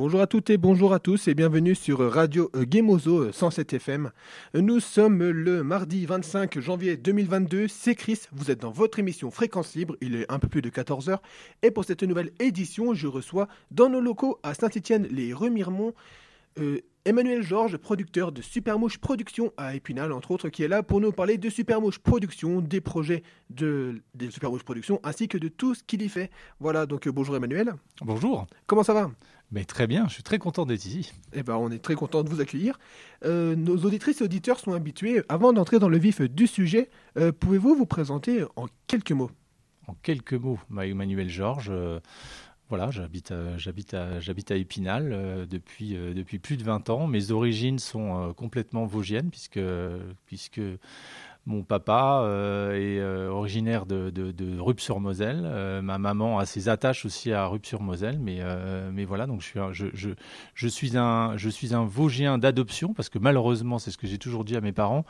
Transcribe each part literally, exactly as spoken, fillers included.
Bonjour à toutes et bonjour à tous et bienvenue sur Radio Gemozo cent sept F M. Nous sommes le mardi vingt-cinq janvier deux mille vingt-deux, c'est Chris, vous êtes dans votre émission Fréquence Libre, il est un peu plus de quatorze heures et pour cette nouvelle édition, je reçois dans nos locaux à Saint-Étienne-les-Remiremont euh, Emmanuel Georges, producteur de Supermouche Productions à Épinal, entre autres, qui est là pour nous parler de Supermouche Productions, des projets de, de Supermouche Productions, ainsi que de tout ce qu'il y fait. Voilà, donc euh, bonjour Emmanuel. Bonjour. Comment ça va ? Mais très bien, je suis très content d'être ici. Eh ben, on est très content de vous accueillir. Euh, nos auditrices et auditeurs sont habitués. Avant d'entrer dans le vif du sujet, euh, pouvez-vous vous présenter en quelques mots ? En quelques mots, bah, Emmanuel Georges, euh, voilà, j'habite à, j'habite à, j'habite à Épinal euh, depuis, euh, depuis plus de vingt ans. Mes origines sont euh, complètement vosgiennes puisque, puisque mon papa euh, est euh, originaire de, de, de Rupt-sur-Moselle. Euh, ma maman a ses attaches aussi à Rupt-sur-Moselle. Mais, euh, mais voilà, donc je suis, un, je, je, je, suis un, je suis un Vosgien d'adoption parce que malheureusement, c'est ce que j'ai toujours dit à mes parents,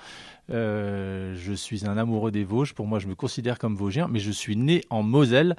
euh, je suis un amoureux des Vosges. Pour moi, je me considère comme Vosgien, mais je suis né en Moselle.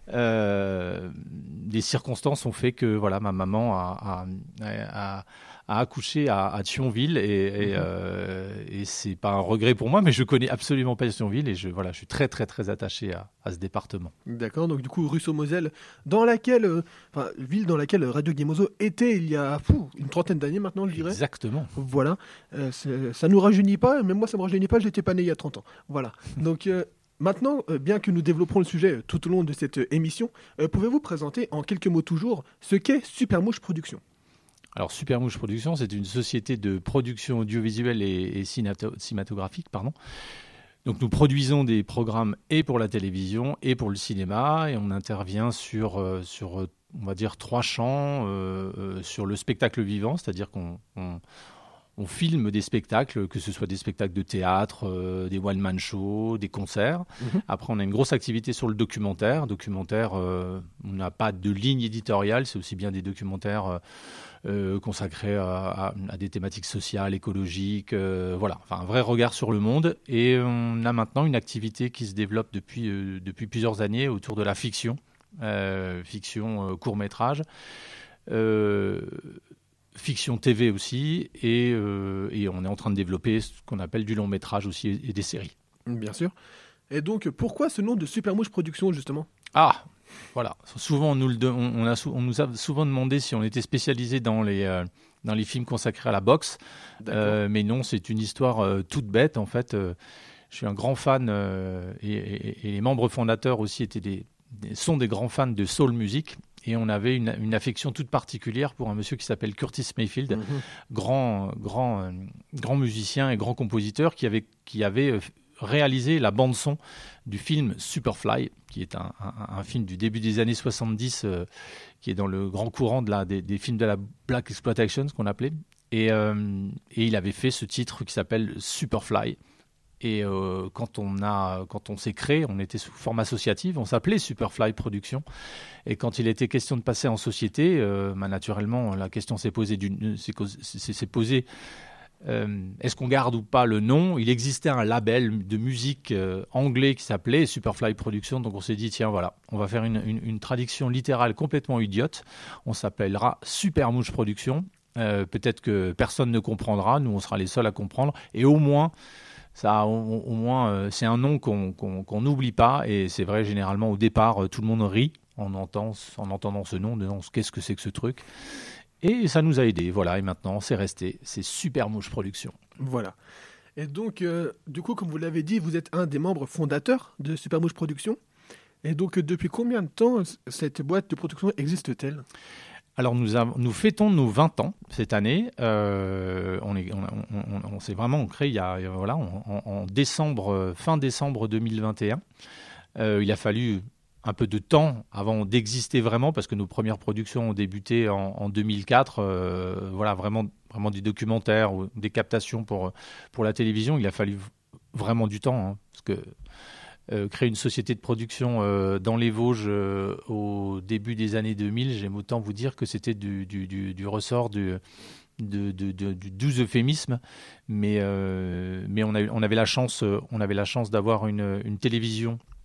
Euh, les circonstances ont fait que voilà, ma maman a... a, a a accouché à, à Thionville et, et, mmh. euh, et c'est pas un regret pour moi, mais je connais absolument pas Thionville et je, voilà, je suis très très très attaché à, à ce département. D'accord, donc du coup Russo-Moselle, dans laquelle, euh, enfin, ville dans laquelle Radio Gemozo était il y a fou, une trentaine d'années maintenant, je dirais. Exactement. Voilà, euh, ça nous rajeunit pas, mais moi ça me rajeunit pas, j'étais pas né il y a trente ans. Voilà, donc... Euh, Maintenant, euh, bien que nous développerons le sujet tout au long de cette euh, émission, euh, pouvez-vous présenter en quelques mots toujours ce qu'est Supermouche Productions ? Alors, Supermouche Productions, c'est une société de production audiovisuelle et, et cinématographique. Pardon. Donc, nous produisons des programmes et pour la télévision et pour le cinéma. Et on intervient sur, euh, sur on va dire, trois champs. Euh, euh, sur le spectacle vivant, c'est-à-dire qu'on... On, On filme des spectacles, que ce soit des spectacles de théâtre, euh, des one-man shows, des concerts. Mmh. Après, on a une grosse activité sur le documentaire. Documentaire, euh, on n'a pas de ligne éditoriale, c'est aussi bien des documentaires euh, euh, consacrés à, à, à des thématiques sociales, écologiques, euh, voilà, enfin un vrai regard sur le monde. Et on a maintenant une activité qui se développe depuis, euh, depuis plusieurs années autour de la fiction, euh, fiction euh, court-métrage. Euh, Fiction T V aussi, et, euh, et on est en train de développer ce qu'on appelle du long métrage aussi et des séries. Bien sûr. Et donc, pourquoi ce nom de Supermouche Productions, justement ? Ah, voilà. Souvent, on nous, le de, on, on, a, on nous a souvent demandé si on était spécialisé dans les, euh, dans les films consacrés à la boxe. Euh, mais non, c'est une histoire euh, toute bête, en fait. Euh, je suis un grand fan, euh, et, et, et les membres fondateurs aussi étaient des, des, sont des grands fans de soul music. Et on avait une, une affection toute particulière pour un monsieur qui s'appelle Curtis Mayfield, mmh. grand, grand, euh, grand musicien et grand compositeur qui avait, qui avait réalisé la bande-son du film Superfly, qui est un, un, un film du début des années soixante-dix, euh, qui est dans le grand courant de la, des, des films de la Black Exploitation, ce qu'on appelait. Et, euh, et il avait fait ce titre qui s'appelle Superfly. Et euh, quand on a, quand on s'est créé, on était sous forme associative, on s'appelait Superfly Productions. Et quand il était question de passer en société, euh, bah, naturellement, la question s'est posée, d'une, s'est, s'est, s'est posée euh, est-ce qu'on garde ou pas le nom ? Il existait un label de musique euh, anglais qui s'appelait Superfly Productions. Donc on s'est dit, tiens, voilà, on va faire une, une, une traduction littérale complètement idiote. On s'appellera Supermouche Productions. Euh, peut-être que personne ne comprendra, nous on sera les seuls à comprendre. Et au moins... Ça, au, au moins, euh, c'est un nom qu'on, qu'on, qu'on n'oublie pas. Et c'est vrai, généralement, au départ, euh, tout le monde rit en, entend, en entendant ce nom, disant qu'est-ce que c'est que ce truc. Et ça nous a aidés. Voilà, et maintenant, c'est resté. C'est Supermouche Productions. Voilà. Et donc, euh, du coup, comme vous l'avez dit, vous êtes un des membres fondateurs de Supermouche Productions. Et donc, depuis combien de temps cette boîte de production existe-t-elle ? Alors, nous, avons, nous fêtons nos vingt ans cette année. Euh, on, est, on, on, on, on s'est vraiment créé il y a, voilà, en, en décembre, fin décembre deux mille vingt et un. Euh, il a fallu un peu de temps avant d'exister vraiment, parce que nos premières productions ont débuté en, en deux mille quatre. Euh, voilà, vraiment, vraiment des documentaires ou des captations pour, pour la télévision. Il a fallu vraiment du temps, hein, parce que Euh, créer une société de production euh, dans les Vosges euh, au début des années deux mille, j'aime autant vous dire que c'était du, du, du, du ressort du, de, de, de, du doux euphémisme, mais, euh, mais on, a, on, avait la chance, on avait la chance d'avoir une, une télévision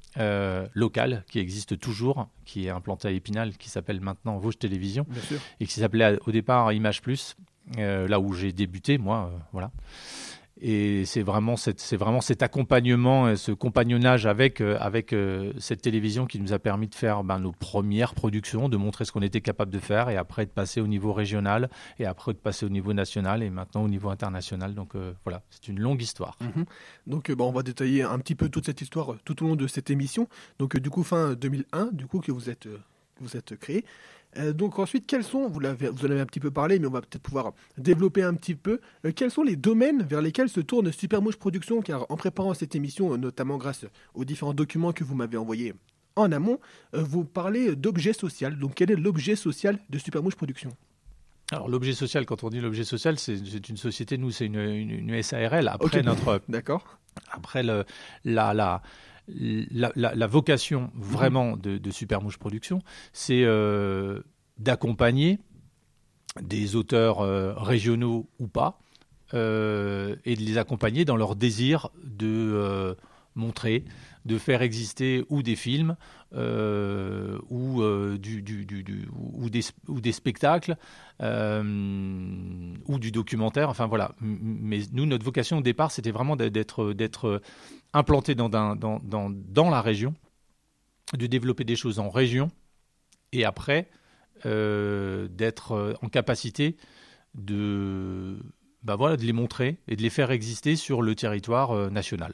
euh, local qui existe toujours, qui est implanté à Épinal, qui s'appelle maintenant Vosges Télévision, et qui s'appelait au départ Image Plus, euh, là où j'ai débuté, moi, euh, voilà. Et c'est vraiment, cette, c'est vraiment cet accompagnement, ce compagnonnage avec, euh, avec euh, cette télévision qui nous a permis de faire ben, nos premières productions, de montrer ce qu'on était capable de faire, et après de passer au niveau régional, et après de passer au niveau national, et maintenant au niveau international. Donc euh, voilà, c'est une longue histoire. Mmh. Donc euh, bah, on va détailler un petit peu toute cette histoire euh, tout au long de cette émission. Donc euh, du coup, fin deux mille un, du coup, que vous êtes, euh, vous êtes créé. Euh, donc ensuite, quels sont, vous, l'avez, vous en avez un petit peu parlé, mais on va peut-être pouvoir développer un petit peu, euh, quels sont les domaines vers lesquels se tourne Supermouche Productions, car en préparant cette émission, euh, notamment grâce aux différents documents que vous m'avez envoyés en amont, euh, vous parlez d'objet social. Donc quel est l'objet social de Supermouche Productions ? Alors l'objet social, quand on dit l'objet social, c'est, c'est une société, nous c'est une, une, une S A R L. Après okay. notre, D'accord. Après le, la, la La, la, la vocation vraiment de, de Supermouche Productions, c'est euh, d'accompagner des auteurs euh, régionaux ou pas, euh, et de les accompagner dans leur désir de euh, montrer, de faire exister ou des films, euh, ou, euh, du, du, du, du, ou, des, ou des spectacles, euh, ou du documentaire. Enfin voilà. Mais nous, notre vocation au départ, c'était vraiment d'être, d'être implanté dans, dans, dans, dans la région, de développer des choses en région, et après euh, d'être en capacité de, bah voilà, de les montrer et de les faire exister sur le territoire euh, national.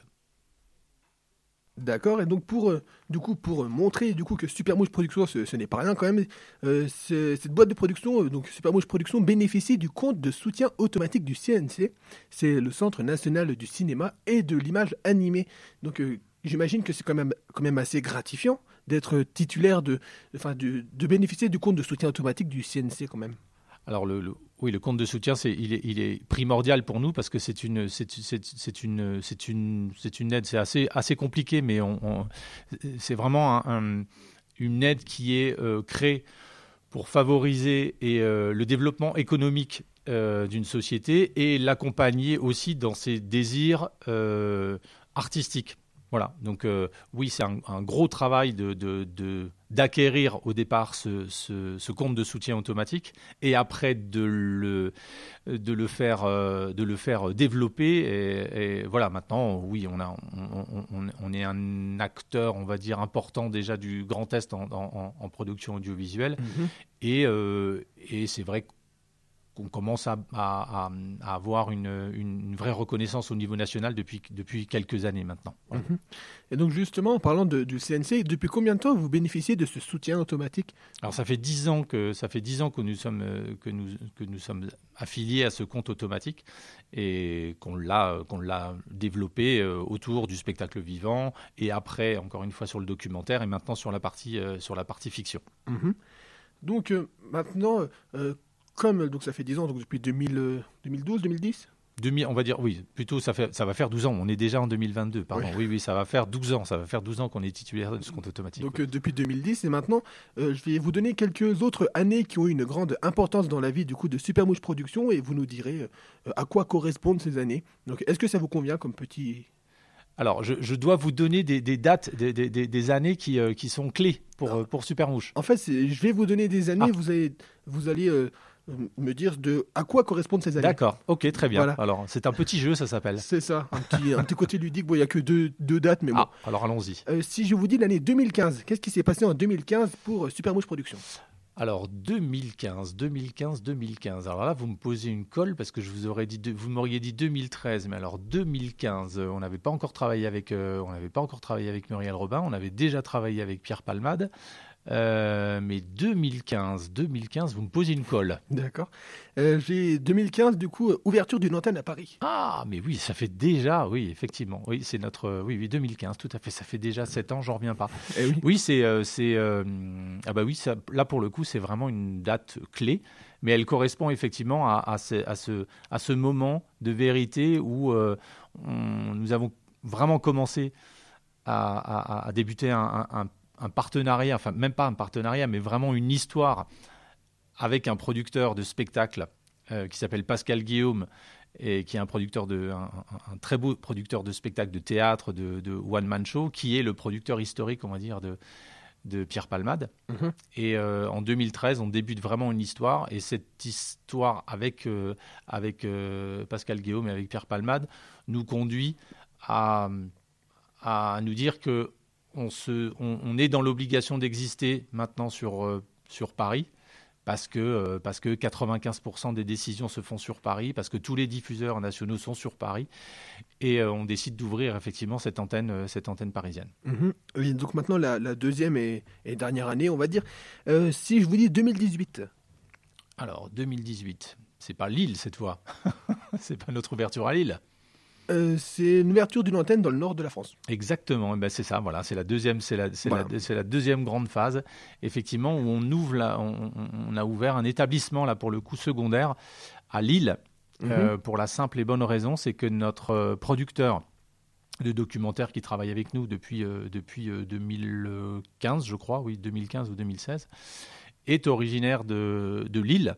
D'accord, et donc pour, euh, du coup, pour montrer du coup, que Supermouche Productions, ce, ce n'est pas rien quand même, euh, cette boîte de production, euh, donc Supermouche Productions, bénéficie du compte de soutien automatique du C N C, c'est le Centre National du Cinéma et de l'Image Animée. Donc euh, j'imagine que c'est quand même, quand même assez gratifiant d'être titulaire, de, enfin, de, de bénéficier du compte de soutien automatique du C N C quand même. Alors le, le, oui, le compte de soutien, c'est, il, est, il est primordial pour nous parce que c'est une, c'est, c'est, c'est une, c'est une, c'est une aide. C'est assez, assez compliqué, mais on, on, c'est vraiment un, un, une aide qui est euh, créée pour favoriser et, euh, le développement économique euh, d'une société et l'accompagner aussi dans ses désirs euh, artistiques. Voilà, donc euh, oui, c'est un, un gros travail de, de, de, d'acquérir au départ ce, ce, ce compte de soutien automatique et après de le, de le, faire, euh, de le faire développer. Et, et voilà, maintenant, oui, on, a, on, on, on est un acteur, on va dire, important déjà du Grand Est en, en, en production audiovisuelle. Mmh. Et, euh, et c'est vrai que qu'on commence à, à, à avoir une, une vraie reconnaissance au niveau national depuis, depuis quelques années maintenant. Voilà. Mmh. Et donc justement, en parlant de, du C N C, depuis combien de temps vous bénéficiez de ce soutien automatique ? Alors ça fait dix ans que ça fait dix ans que nous sommes que nous que nous sommes affiliés à ce compte automatique et qu'on l'a qu'on l'a développé autour du spectacle vivant et après encore une fois sur le documentaire et maintenant sur la partie sur la partie fiction. Mmh. Donc euh, maintenant. Euh, Comme donc ça fait dix ans, donc depuis deux mille, euh, deux mille douze, deux mille dix On va dire, oui, plutôt ça, fait, ça va faire douze ans. On est déjà en deux mille vingt-deux, pardon. Oui, oui, oui ça va faire douze ans. Ça va faire douze ans qu'on est titulaire de ce compte automatique. Donc oui. euh, depuis deux mille dix, et maintenant, euh, je vais vous donner quelques autres années qui ont eu une grande importance dans la vie du coup de Supermouche Productions et vous nous direz euh, à quoi correspondent ces années. Donc est-ce que ça vous convient comme petit... Alors, je, je dois vous donner des, des dates, des, des, des années qui, euh, qui sont clés pour, euh, pour Supermouche. En fait, c'est, je vais vous donner des années, ah. vous allez... Vous allez euh, me dire de à quoi correspondent ces années. D'accord, ok, très bien. Voilà. Alors, c'est un petit jeu, ça s'appelle. C'est ça, un petit, un petit côté ludique. Bon, il n'y a que deux, deux dates, mais bon. Ah, alors allons-y. Euh, si je vous dis l'année deux mille quinze, qu'est-ce qui s'est passé en deux mille quinze pour Supermouche Productions ? Alors, deux mille quinze, deux mille quinze, deux mille quinze. Alors là, vous me posez une colle parce que je vous aurais dit, vous m'auriez dit deux mille treize, mais alors deux mille quinze, on n'avait pas encore travaillé avec, euh, on n'avait pas encore travaillé avec Muriel Robin, on avait déjà travaillé avec Pierre Palmade. Euh, mais deux mille quinze, deux mille quinze, vous me posez une colle. D'accord. Euh, j'ai deux mille quinze, du coup, ouverture d'une antenne à Paris. Ah, mais oui, ça fait déjà, oui, effectivement. Oui, c'est notre, oui, oui, deux mille quinze, tout à fait. Ça fait déjà sept ans, j'en reviens pas. Eh oui. Oui, c'est, euh, c'est, euh, ah bah oui, ça, là pour le coup, c'est vraiment une date clé, mais elle correspond effectivement à, à, ce, à, ce, à ce moment de vérité où euh, on, nous avons vraiment commencé à, à, à débuter un, un, un un partenariat, enfin même pas un partenariat, mais vraiment une histoire avec un producteur de spectacle euh, qui s'appelle Pascal Guillaume et qui est un producteur de, un, un très beau producteur de spectacles de théâtre, de, de one-man show, qui est le producteur historique, on va dire, de, de Pierre Palmade. Mmh. Et euh, en deux mille treize, on débute vraiment une histoire, et cette histoire avec, euh, avec euh, Pascal Guillaume et avec Pierre Palmade nous conduit à, à nous dire que on, se, on, on est dans l'obligation d'exister maintenant sur, euh, sur Paris, parce que, euh, parce que quatre-vingt-quinze pour cent des décisions se font sur Paris, parce que tous les diffuseurs nationaux sont sur Paris, et euh, on décide d'ouvrir effectivement cette antenne, euh, cette antenne parisienne. Mmh. Oui, donc maintenant, la, la deuxième et, et dernière année, on va dire. Euh, si je vous dis deux mille dix-huit. Alors, deux mille dix-huit, c'est pas Lille cette fois. C'est pas notre ouverture à Lille. Euh, c'est une ouverture d'une antenne dans le nord de la France. Exactement, ben c'est ça, voilà, c'est la deuxième, c'est la, c'est voilà. la, c'est la deuxième grande phase, effectivement, où on ouvre, la, on, on a ouvert un établissement là pour le coup secondaire à Lille, mmh. euh, pour la simple et bonne raison, c'est que notre producteur de documentaires qui travaille avec nous depuis euh, depuis euh, deux mille quinze, je crois, oui, deux mille quinze ou deux mille seize, est originaire de de Lille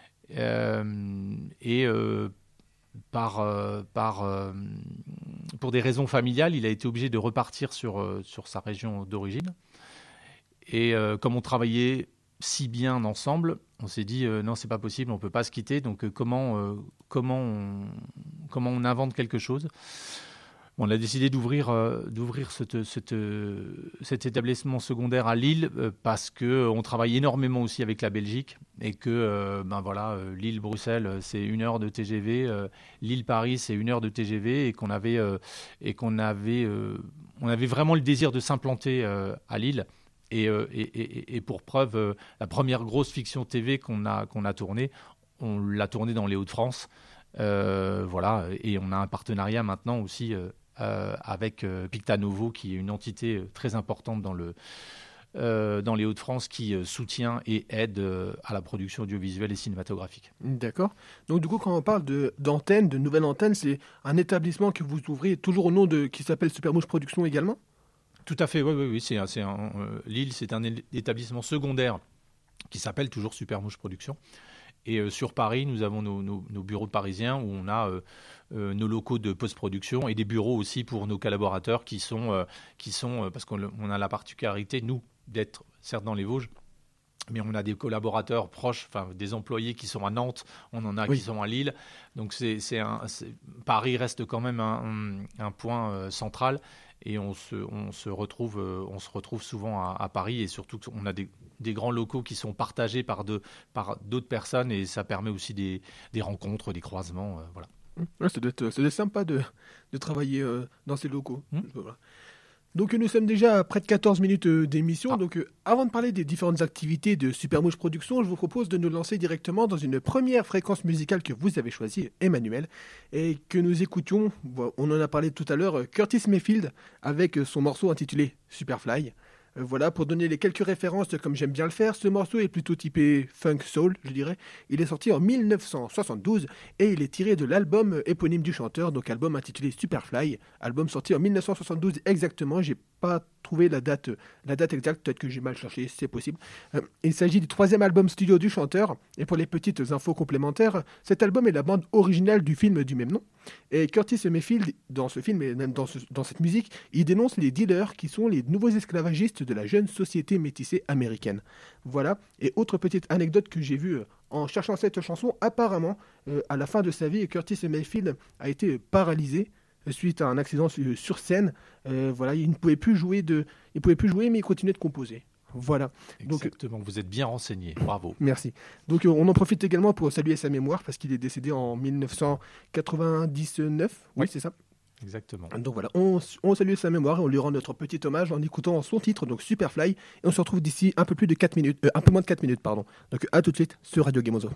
euh, et euh, Par, euh, par, euh, pour des raisons familiales, il a été obligé de repartir sur, euh, sur sa région d'origine. Et euh, comme on travaillait si bien ensemble, on s'est dit euh, non, c'est pas possible, on peut pas se quitter. Donc euh, comment, euh, comment, on, comment on invente quelque chose ? On a décidé d'ouvrir, euh, d'ouvrir cette, cette, euh, cet établissement secondaire à Lille euh, parce qu'on travaille énormément aussi avec la Belgique et que euh, ben voilà, euh, Lille-Bruxelles, c'est une heure de T G V, euh, Lille-Paris, c'est une heure de T G V et qu'on avait, euh, et qu'on avait, euh, on avait vraiment le désir de s'implanter euh, à Lille. Et, euh, et, et, et pour preuve, euh, la première grosse fiction T V qu'on a, qu'on a tournée, on l'a tournée dans les Hauts-de-France. Euh, voilà, et on a un partenariat maintenant aussi euh, Euh, avec euh, Picta Novo, qui est une entité euh, très importante dans, le, euh, dans les Hauts-de-France, qui euh, soutient et aide euh, à la production audiovisuelle et cinématographique. D'accord. Donc du coup, quand on parle de, d'antenne, de nouvelle antenne, c'est un établissement que vous ouvrez toujours au nom de, qui s'appelle Supermouche Productions également ? Tout à fait, oui, oui, oui. C'est, c'est un, euh, Lille, c'est un établissement secondaire qui s'appelle toujours Supermouche Productions. Et euh, sur Paris, nous avons nos, nos, nos bureaux parisiens où on a euh, euh, nos locaux de post-production et des bureaux aussi pour nos collaborateurs qui sont, euh, qui sont euh, parce qu'on on a la particularité, nous, d'être certes dans les Vosges, mais on a des collaborateurs proches, enfin des employés qui sont à Nantes, on en a oui. qui sont à Lille. Donc c'est, c'est un, c'est, Paris reste quand même un, un, un point euh, central et on se, on se retrouve, euh, on se retrouve souvent à, à Paris et surtout on a des des grands locaux qui sont partagés par, de, par d'autres personnes et ça permet aussi des, des rencontres, des croisements. Euh, voilà. Ouais, ça doit être, ça doit être sympa de, de travailler euh, dans ces locaux. Mmh. Voilà. Donc nous sommes déjà à près de quatorze minutes d'émission. Ah. Donc euh, avant de parler des différentes activités de Supermouche Productions, je vous propose de nous lancer directement dans une première fréquence musicale que vous avez choisie, Emmanuel, et que nous écoutions, on en a parlé tout à l'heure, Curtis Mayfield avec son morceau intitulé Superfly. Voilà, pour donner les quelques références, comme j'aime bien le faire, ce morceau est plutôt typé funk soul, je dirais. Il est sorti en mille neuf cent soixante-douze et il est tiré de l'album éponyme du chanteur, donc album intitulé Superfly, album sorti en mille neuf cent soixante-douze exactement. J'ai pas trouvé la date, la date exacte, peut-être que j'ai mal cherché, c'est possible. Euh, il s'agit du troisième album studio du chanteur, et pour les petites infos complémentaires, cet album est la bande originale du film du même nom. Et Curtis Mayfield, dans ce film et même dans, ce, dans cette musique, il dénonce les dealers qui sont les nouveaux esclavagistes de la jeune société métissée américaine. Voilà, et autre petite anecdote que j'ai vue en cherchant cette chanson, apparemment, euh, à la fin de sa vie, Curtis Mayfield a été paralysé suite à un accident sur scène. Euh, voilà, il ne pouvait plus jouer de, il pouvait plus jouer, mais il continuait de composer. Voilà. Exactement, donc, vous êtes bien renseigné, bravo. Merci. Donc on en profite également pour saluer sa mémoire parce qu'il est décédé en mille neuf cent quatre-vingt-dix-neuf. Oui, oui c'est ça. Exactement. Donc voilà, on, on salue sa mémoire et on lui rend notre petit hommage en écoutant son titre, donc Superfly. Et on se retrouve d'ici un peu plus de quatre minutes, euh, un peu moins de quatre minutes, pardon. Donc à tout de suite sur Radio Gemozo.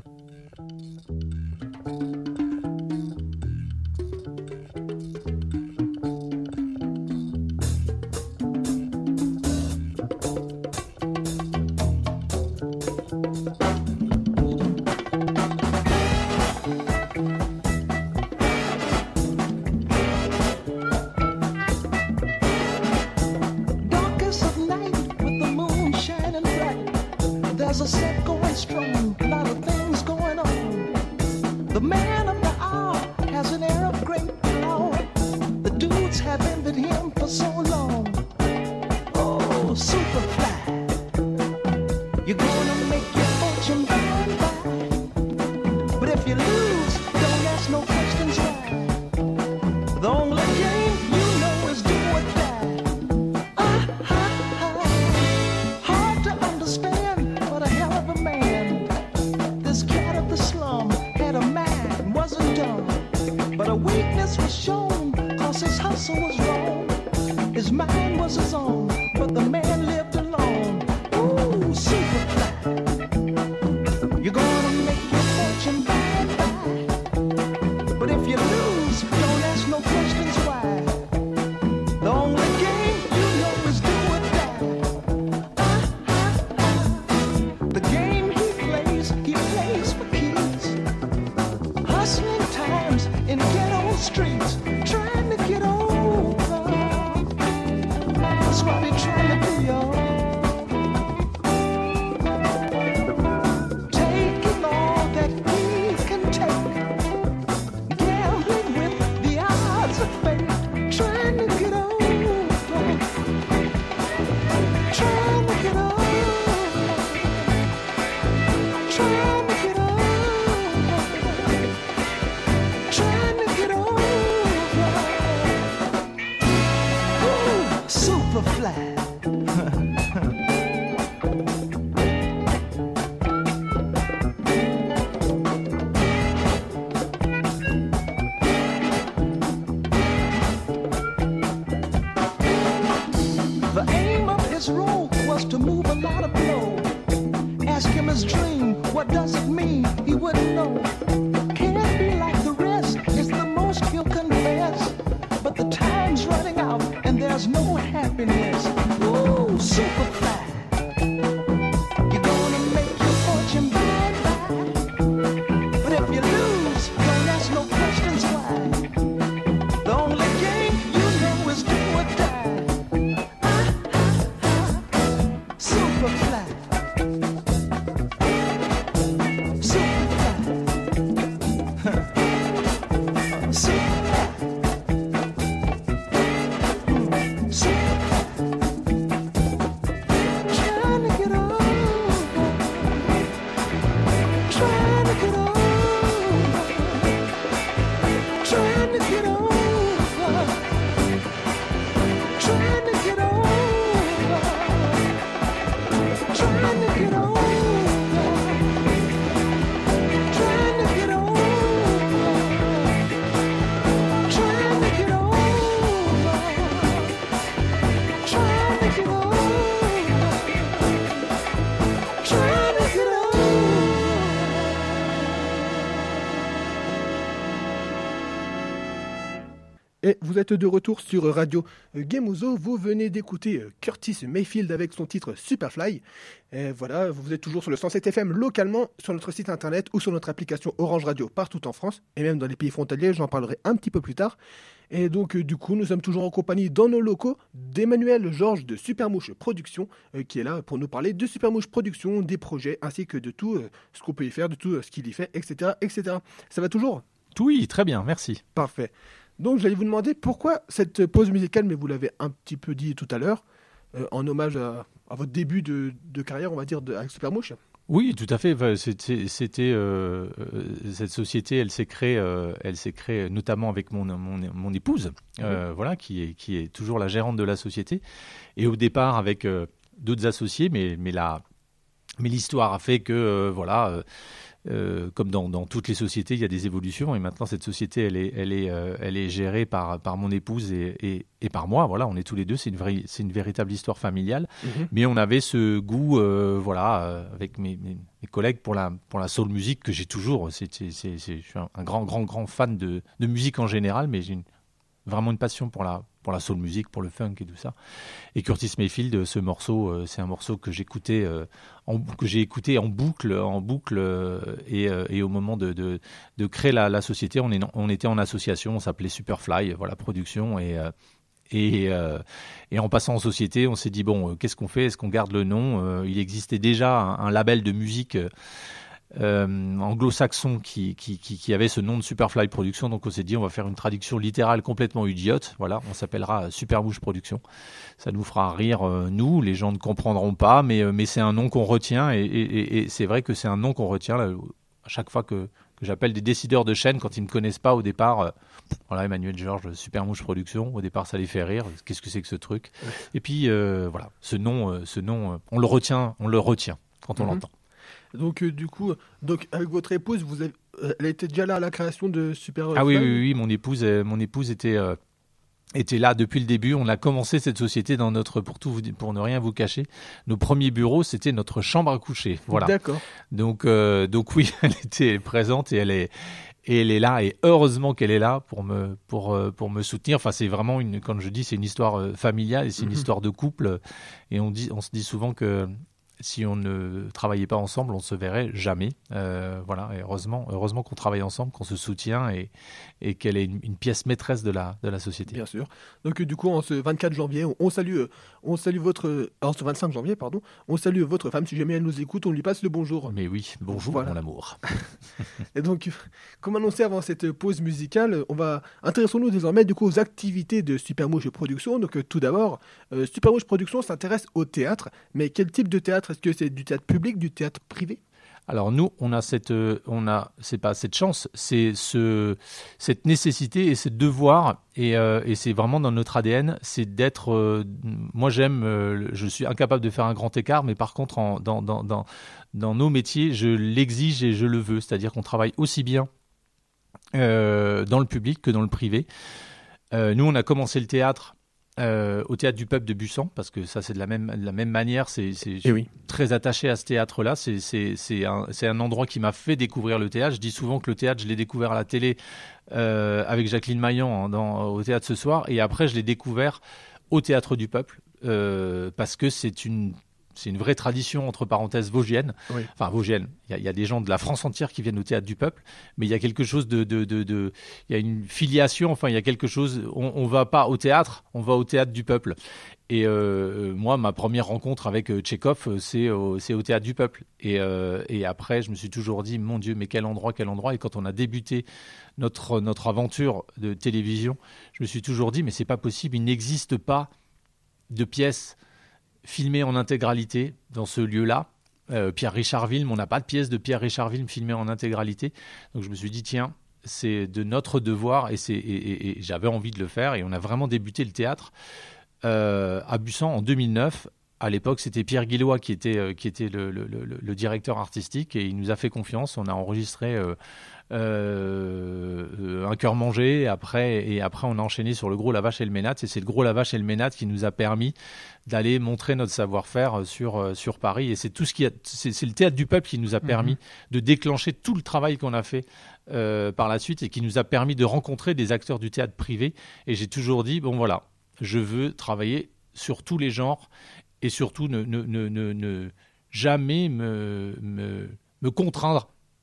There's a set going strong, a lot of things going on. The man of the hour weakness was shown, cause his hustle was wrong. His mind was his own, but the man lived alone. Ooh, Superfly, you're gonna make your fortune by and by. But if you lose, don't ask no questions why. The only game you know is do or die. Ah, ah, ah. The game he plays, he plays for keys. Hustling times in ghetto streets, trying to get over. That's what they're trying to do, y'all. Taking all that he can take, gambling with the odds of fate, trying to get over, trying to get over, trying to get over, trying to get over. Ooh, Superfly. The aim of his role was to move a lot of blow. Ask him his dream, what does it mean? He wouldn't know. Can't be like the rest, it's the most he'll confess. But the time's running out and there's no happiness. Ooh, Superfly, you're gonna make your fortune by and by. But if you lose, don't ask no questions why. The only game you know is do or die. Ah, ah, ah. Superfly, Superfly, Superfly, Mm, Superfly. Trying to get over, trying to get over, trying to get over, trying to get over, trying to get over, trying to get over, trying to get over, trying to get over, trying to get over. Et vous êtes de retour sur Radio Gemozo. Vous venez d'écouter Curtis Mayfield avec son titre Superfly. Et voilà, vous êtes toujours sur le cent sept F M localement, sur notre site internet ou sur notre application Orange Radio partout en France et même dans les pays frontaliers. J'en parlerai un petit peu plus tard. Et donc, euh, du coup, nous sommes toujours en compagnie dans nos locaux d'Emmanuel Georges de Supermouche Productions euh, qui est là pour nous parler de Supermouche Productions, des projets ainsi que de tout euh, ce qu'on peut y faire, de tout euh, ce qu'il y fait, et cetera, et cetera. Ça va toujours ? Oui, très bien, merci. Parfait. Donc, j'allais vous demander pourquoi cette pause musicale, mais vous l'avez un petit peu dit tout à l'heure, euh, en hommage à, à votre début de, de carrière, on va dire, de, avec Supermouche. Oui, tout à fait. Enfin, C'était, c'était euh, euh, cette société, elle s'est créée, euh, elle s'est créée notamment avec mon mon, mon épouse, euh, voilà, qui est qui est toujours la gérante de la société. Et au départ avec euh, d'autres associés, mais mais la mais l'histoire a fait que euh, voilà. Euh, Euh, comme dans, dans toutes les sociétés, il y a des évolutions et maintenant cette société, elle est, elle est, euh, elle est gérée par, par mon épouse et, et, et par moi. Voilà, on est tous les deux. C'est une vraie, c'est une véritable histoire familiale. Mm-hmm. Mais on avait ce goût, euh, voilà, euh, avec mes, mes, mes collègues pour la, pour la soul music que j'ai toujours. C'est, c'est, c'est, c'est, je suis un, un grand, grand, grand fan de, de musique en général, mais j'ai une, vraiment une passion pour la, pour la soul music, pour le funk et tout ça. Et Curtis Mayfield, ce morceau, euh, c'est un morceau que j'écoutais, euh, en, que j'ai écouté en boucle, en boucle, euh, et, euh, et au moment de, de, de créer la, la société, on, est, on était en association, on s'appelait Superfly, voilà, production, et euh, Et, euh, et en passant en société, on s'est dit, bon, euh, qu'est-ce qu'on fait ? Est-ce qu'on garde le nom ? euh, Il existait déjà un, un label de musique euh, anglo-saxon qui, qui, qui, qui avait ce nom de Superfly Productions. Donc on s'est dit, on va faire une traduction littérale complètement idiote. Voilà, on s'appellera Supermouche Productions. Ça nous fera rire, euh, nous, les gens ne comprendront pas, mais, euh, mais c'est un nom qu'on retient. Et, et, et c'est vrai que c'est un nom qu'on retient là, à chaque fois que, que j'appelle des décideurs de chaîne quand ils ne me connaissent pas au départ. Euh, Voilà, Emmanuel Georges, Supermouche Productions. Au départ, ça les fait rire. Qu'est-ce que c'est que ce truc ? Et puis, euh, voilà, ce nom, euh, ce nom, euh, on le retient, on le retient quand on mm-hmm. l'entend. Donc euh, du coup, donc avec votre épouse, vous avez, euh, elle était déjà là à la création de Super. Ah oui, Fun. oui, oui, mon épouse, euh, mon épouse était euh, était là depuis le début. On a commencé cette société dans notre, pour tout vous dire- pour ne rien vous cacher, nos premiers bureaux, c'était notre chambre à coucher. Voilà. D'accord. Donc euh, donc oui, elle était présente et elle est et elle est là et heureusement qu'elle est là pour me pour euh, pour me soutenir. Enfin, c'est vraiment une, quand je dis, c'est une histoire euh, familiale et c'est une Mhm. histoire de couple. Et on dit, on se dit souvent que si on ne travaillait pas ensemble, on se verrait jamais. Euh, voilà. Et heureusement, heureusement qu'on travaille ensemble, qu'on se soutient et et qu'elle est une, une pièce maîtresse de la de la société. Bien sûr. Donc euh, du coup, en ce vingt-quatre janvier, on, on salue, euh, on salue votre, euh, en ce vingt-cinq janvier, pardon, on salue votre femme. Si jamais elle nous écoute, on lui passe le bonjour. Mais oui, bonjour Voilà. mon amour. Et donc, euh, comme annoncé avant cette pause musicale, on va intéressons-nous désormais du coup aux activités de Supermouche Productions. Donc euh, tout d'abord, euh, Supermouche Productions s'intéresse au théâtre. Mais quel type de théâtre? Est-ce que c'est du théâtre public, du théâtre privé? Alors nous, on a cette, euh, on a, c'est pas cette chance, c'est ce, cette nécessité et ce devoir, et, euh, et c'est vraiment dans notre A D N, c'est d'être. Euh, moi, j'aime, euh, je suis incapable de faire un grand écart, mais par contre, en, dans, dans, dans, dans nos métiers, je l'exige et je le veux, c'est-à-dire qu'on travaille aussi bien euh, dans le public que dans le privé. Euh, nous, on a commencé le théâtre. Euh, au théâtre du Peuple de Bussan, parce que ça c'est de la même, de la même manière, c'est, c'est, je suis Eh oui. très attaché à ce théâtre-là, c'est, c'est, c'est, un, c'est un endroit qui m'a fait découvrir le théâtre. Je dis souvent que le théâtre, je l'ai découvert à la télé euh, avec Jacqueline Maillan hein, dans, au théâtre ce soir, et après je l'ai découvert au théâtre du Peuple, euh, parce que c'est une, c'est une vraie tradition, entre parenthèses, vosgienne. Oui. Enfin, vosgienne. Il y, a, il y a des gens de la France entière qui viennent au théâtre du Peuple, mais il y a quelque chose de, de, de, de il y a une filiation. Enfin, il y a quelque chose. On, on va pas au théâtre, on va au théâtre du Peuple. Et euh, moi, ma première rencontre avec euh, Tchekhov, euh, c'est au, c'est au théâtre du Peuple. Et, euh, et après, je me suis toujours dit, mon Dieu, mais quel endroit, quel endroit. Et quand on a débuté notre notre aventure de télévision, je me suis toujours dit, mais c'est pas possible. Il n'existe pas de pièces filmé en intégralité dans ce lieu-là. Euh, Pierre-Richard Wilm, on n'a pas de pièce de Pierre-Richard Wilm filmée en intégralité. Donc je me suis dit, tiens, c'est de notre devoir et, c'est, et, et, et j'avais envie de le faire. Et on a vraiment débuté le théâtre euh, à Bussan en deux mille neuf. À l'époque, c'était Pierre Guillois qui était, euh, qui était le, le, le, le directeur artistique et il nous a fait confiance. On a enregistré euh, euh, Un cœur mangé et après, et après on a enchaîné sur Le Gros, la Vache et le Ménat. Et c'est Le Gros, la Vache et le Ménat qui nous a permis d'aller montrer notre savoir-faire sur, sur Paris. Et c'est tout ce qui a, c'est, c'est le théâtre du Peuple qui nous a permis mmh. de déclencher tout le travail qu'on a fait euh, par la suite et qui nous a permis de rencontrer des acteurs du théâtre privé. Et j'ai toujours dit, bon voilà, je veux travailler sur tous les genres et surtout ne, ne, ne, ne, ne jamais me, me, me contraindre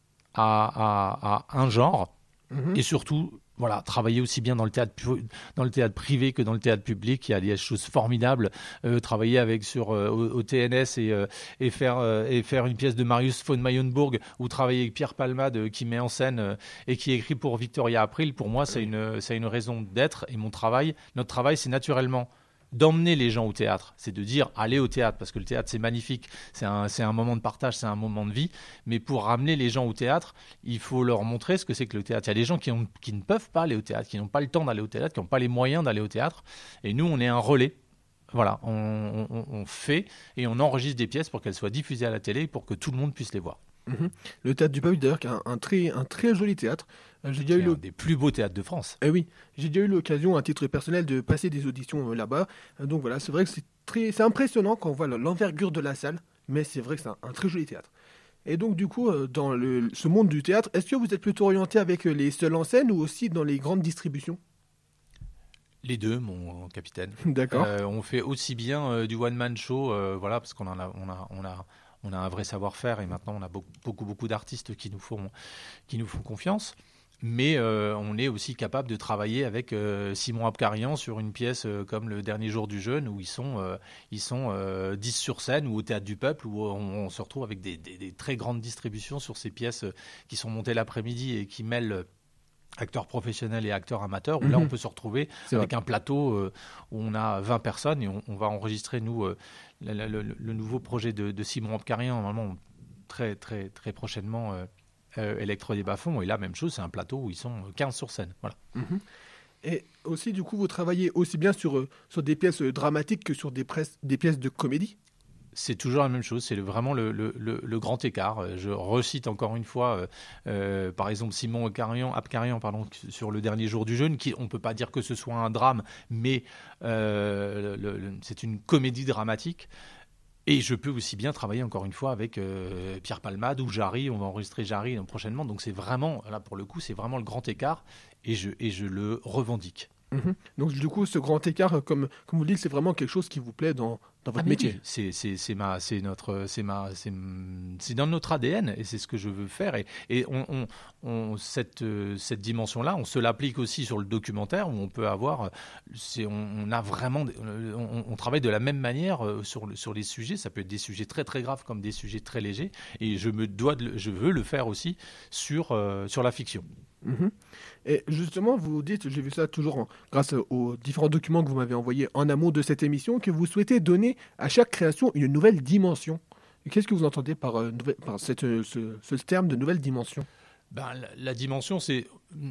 à, à, à un genre mmh. et surtout voilà, travailler aussi bien dans le théâtre dans le théâtre privé que dans le théâtre public. Il y a des choses formidables. Euh, travailler avec sur euh, au, au T N S et euh, et faire euh, et faire une pièce de Marius von Mayenburg ou travailler avec Pierre Palmade euh, qui met en scène euh, et qui écrit pour Victoria April. Pour moi, c'est une c'est une raison d'être et mon travail. Notre travail, c'est naturellement d'emmener les gens au théâtre, c'est de dire allez au théâtre parce que le théâtre c'est magnifique, c'est un, c'est un moment de partage, c'est un moment de vie, mais pour ramener les gens au théâtre, il faut leur montrer ce que c'est que le théâtre. Il y a des gens qui, ont, qui ne peuvent pas aller au théâtre, qui n'ont pas le temps d'aller au théâtre, qui n'ont pas les moyens d'aller au théâtre, et nous on est un relais. Voilà, on, on, on fait et on enregistre des pièces pour qu'elles soient diffusées à la télé pour que tout le monde puisse les voir. Mmh. Le théâtre du Peuple, d'ailleurs, qui est un, un, très, un très joli théâtre. J'ai déjà c'est eu un le... des plus beaux théâtres de France. Eh oui, j'ai déjà eu l'occasion, à titre personnel, de passer des auditions euh, là-bas. Euh, donc voilà, c'est vrai que c'est, très... c'est impressionnant quand on voit l'envergure de la salle, mais c'est vrai que c'est un, un très joli théâtre. Et donc du coup, euh, dans le, ce monde du théâtre, est-ce que vous êtes plutôt orienté avec les seuls en scène ou aussi dans les grandes distributions ? Les deux, mon capitaine. D'accord. Euh, on fait aussi bien euh, du one-man show, euh, voilà, parce qu'on en a, on a, on a, on a un vrai savoir-faire et maintenant on a beaucoup, beaucoup, beaucoup d'artistes qui nous font, qui nous font confiance. Mais euh, on est aussi capable de travailler avec euh, Simon Abkarian sur une pièce euh, comme Le Dernier Jour du Jeûne où ils sont, euh, ils sont euh, dix sur scène ou au Théâtre du Peuple où on, on se retrouve avec des, des, des très grandes distributions sur ces pièces euh, qui sont montées l'après-midi et qui mêlent euh, acteurs professionnels et acteurs amateurs, où mmh. là on peut se retrouver c'est avec vrai. un plateau euh, où on a vingt personnes et on, on va enregistrer nous euh, le, le, le, le nouveau projet de, de Simon Abkarian normalement très, très, très prochainement euh, euh, Électro-Débat Fond, et là même chose, c'est un plateau où ils sont quinze sur scène. Voilà. Mmh. Et aussi du coup vous travaillez aussi bien sur, sur des pièces dramatiques que sur des, presses, des pièces de comédie ? c'est toujours la même chose, c'est le, vraiment le, le, le, le grand écart. Je recite encore une fois, euh, euh, par exemple, Simon Abkarian, Abkarian pardon, sur le dernier jour du jeûne, qui, on ne peut pas dire que ce soit un drame, mais euh, le, le, c'est une comédie dramatique. Et je peux aussi bien travailler encore une fois avec euh, Pierre Palmade ou Jarry, on va enregistrer Jarry prochainement, donc c'est vraiment, là pour le coup, c'est vraiment le grand écart, et je, et je le revendique. Mmh. Donc du coup, ce grand écart, comme, comme vous le dites, c'est vraiment quelque chose qui vous plaît dans, dans votre ah, métier. Oui, c'est, c'est, c'est, ma, c'est, notre, c'est, ma, c'est, c'est dans notre A D N et c'est ce que je veux faire. Et, et on, on, on, cette, cette dimension-là, on se l'applique aussi sur le documentaire où on peut avoir, c'est, on, on a vraiment, on, on travaille de la même manière sur, sur les sujets. Ça peut être des sujets très très graves comme des sujets très légers. Et je me dois, de, je veux le faire aussi sur, euh, sur la fiction. Mmh. Et justement, vous dites, j'ai vu ça toujours en, grâce aux différents documents que vous m'avez envoyés en amont de cette émission, que vous souhaitez donner à chaque création une nouvelle dimension. Et qu'est-ce que vous entendez par, euh, nouvelle, par cette, ce, ce terme de nouvelle dimension ? Ben, la, la dimension, c'est...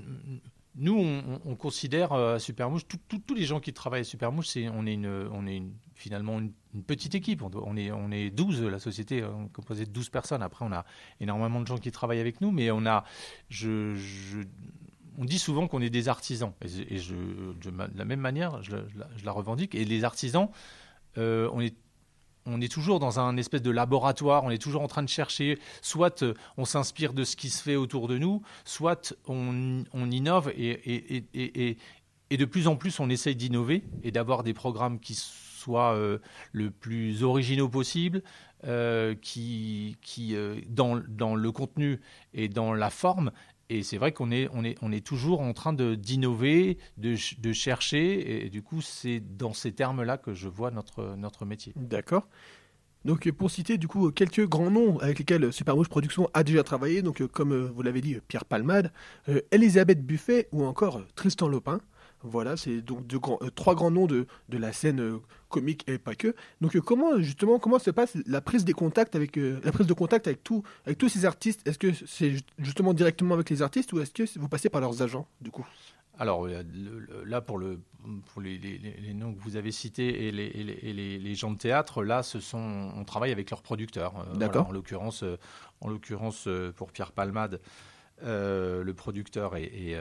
Nous, on, on considère à Supermouche, tous les gens qui travaillent à Supermouche, c'est, on est, une, on est une, finalement une, une petite équipe. On, on, est, on est douze, la société est composée de douze personnes. Après, on a énormément de gens qui travaillent avec nous, mais on a... Je, je, on dit souvent qu'on est des artisans. Et, et je, de la même manière, je, je, la, je la revendique. Et les artisans, euh, on est On est toujours dans un espèce de laboratoire, on est toujours en train de chercher, soit on s'inspire de ce qui se fait autour de nous, soit on, on innove et, et, et, et, et de plus en plus on essaye d'innover et d'avoir des programmes qui soient euh, le plus originaux possible, euh, qui, qui euh, dans, dans le contenu et dans la forme. Et c'est vrai qu'on est, on est, on est toujours en train de, d'innover, de, de chercher. Et du coup, c'est dans ces termes-là que je vois notre, notre métier. D'accord. Donc, pour citer du coup quelques grands noms avec lesquels Supermouche Productions a déjà travaillé, donc comme vous l'avez dit, Pierre Palmade, euh, Elisabeth Buffet ou encore Tristan Lopin. Voilà, c'est donc de grands, euh, trois grands noms de, de la scène euh, comique et pas que. Donc euh, comment justement comment se passe la prise des contacts avec euh, la prise de contact avec tout avec tous ces artistes ? Est-ce que c'est justement directement avec les artistes ou est-ce que vous passez par leurs agents du coup ? Alors là, pour, le, pour les, les, les noms que vous avez cités et les, et les, et les, les gens de théâtre, là, ce sont, on travaille avec leurs producteurs. D'accord. Voilà, en l'occurrence, en l'occurrence pour Pierre Palmade, euh, le producteur est, est,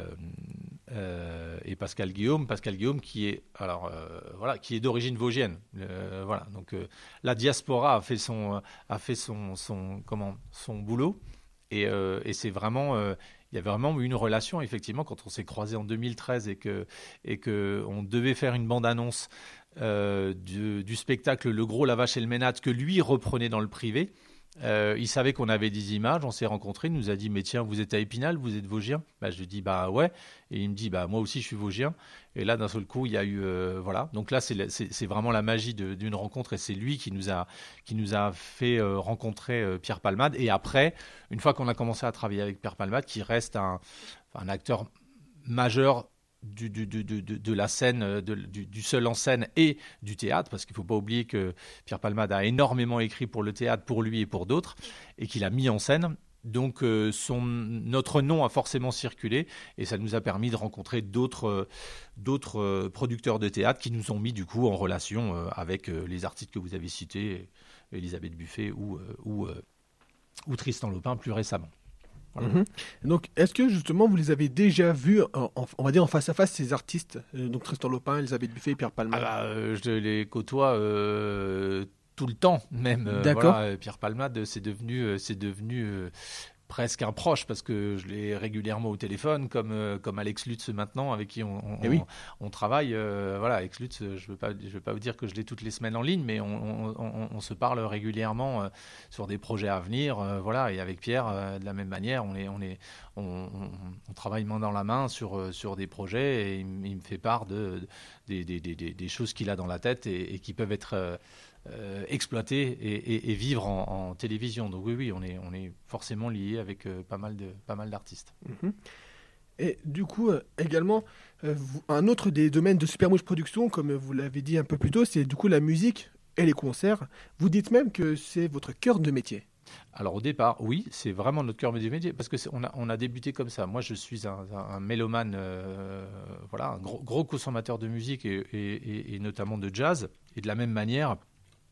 euh, est Pascal Guillaume. Pascal Guillaume qui est, alors, euh, voilà, qui est d'origine vosgienne. Euh, voilà, donc euh, la diaspora a fait son, a fait son, son, comment, son boulot et, euh, et c'est vraiment... Euh, il y avait vraiment eu une relation, effectivement, quand on s'est croisés en deux mille treize et que et que on devait faire une bande-annonce euh, du, du spectacle Le Gros, la Vache et le Ménade que lui reprenait dans le privé. Euh, il savait qu'on avait des images, on s'est rencontrés, il nous a dit « Mais tiens, vous êtes à Épinal, vous êtes Vosgien ?» bah, je lui ai dit « Bah ouais ». Et il me dit bah, « Moi aussi, je suis Vosgien ». Et là, d'un seul coup, il y a eu... Euh, voilà. Donc là, c'est, c'est, c'est vraiment la magie de, d'une rencontre et c'est lui qui nous a, qui nous a fait euh, rencontrer euh, Pierre Palmade. Et après, une fois qu'on a commencé à travailler avec Pierre Palmade, qui reste un, un acteur majeur Du, du, de, de, de la scène, de, du, du seul en scène et du théâtre, parce qu'il ne faut pas oublier que Pierre Palmade a énormément écrit pour le théâtre, pour lui et pour d'autres, et qu'il a mis en scène. Donc euh, son, notre nom a forcément circulé, et ça nous a permis de rencontrer d'autres, euh, d'autres euh, producteurs de théâtre qui nous ont mis du coup en relation euh, avec euh, les artistes que vous avez cités, Elisabeth Buffet ou, euh, ou, euh, ou Tristan Lopin plus récemment. Voilà. Mmh. Donc, est-ce que justement vous les avez déjà vus, en, en, on va dire en face à face, ces artistes, euh, donc Tristan Lopin, Elisabeth Buffet et Pierre Palmade ? Ah bah, euh, je les côtoie euh, tout le temps, même. Euh, D'accord. Voilà, Pierre Palmade, c'est devenu, euh, c'est devenu euh, presque un proche parce que je l'ai régulièrement au téléphone, comme euh, comme Alex Lutz maintenant, avec qui on on, Eh oui. on, on travaille. Euh, voilà, Alex Lutz, je veux pas je veux pas vous dire que je l'ai toutes les semaines en ligne, mais on on, on, on se parle régulièrement euh, sur des projets à venir. Euh, voilà, et avec Pierre, euh, de la même manière, on est on est on, on, on travaille main dans la main sur euh, sur des projets et il, il me fait part de, de des, des, des, des choses qu'il a dans la tête et, et qui peuvent être euh, Euh, exploiter et, et, et vivre en, en télévision. Donc oui, oui, on est, on est forcément lié avec euh, pas mal de, pas mal d'artistes. Mmh. Et du coup, euh, également, euh, vous, un autre des domaines de Supermouche Productions, comme vous l'avez dit un peu plus tôt, c'est du coup la musique et les concerts. Vous dites même que c'est votre cœur de métier. Alors au départ, oui, c'est vraiment notre cœur de métier parce que c'est, on a on a débuté comme ça. Moi, je suis un, un, un mélomane, euh, voilà, un gros, gros consommateur de musique et, et, et, et notamment de jazz. Et de la même manière,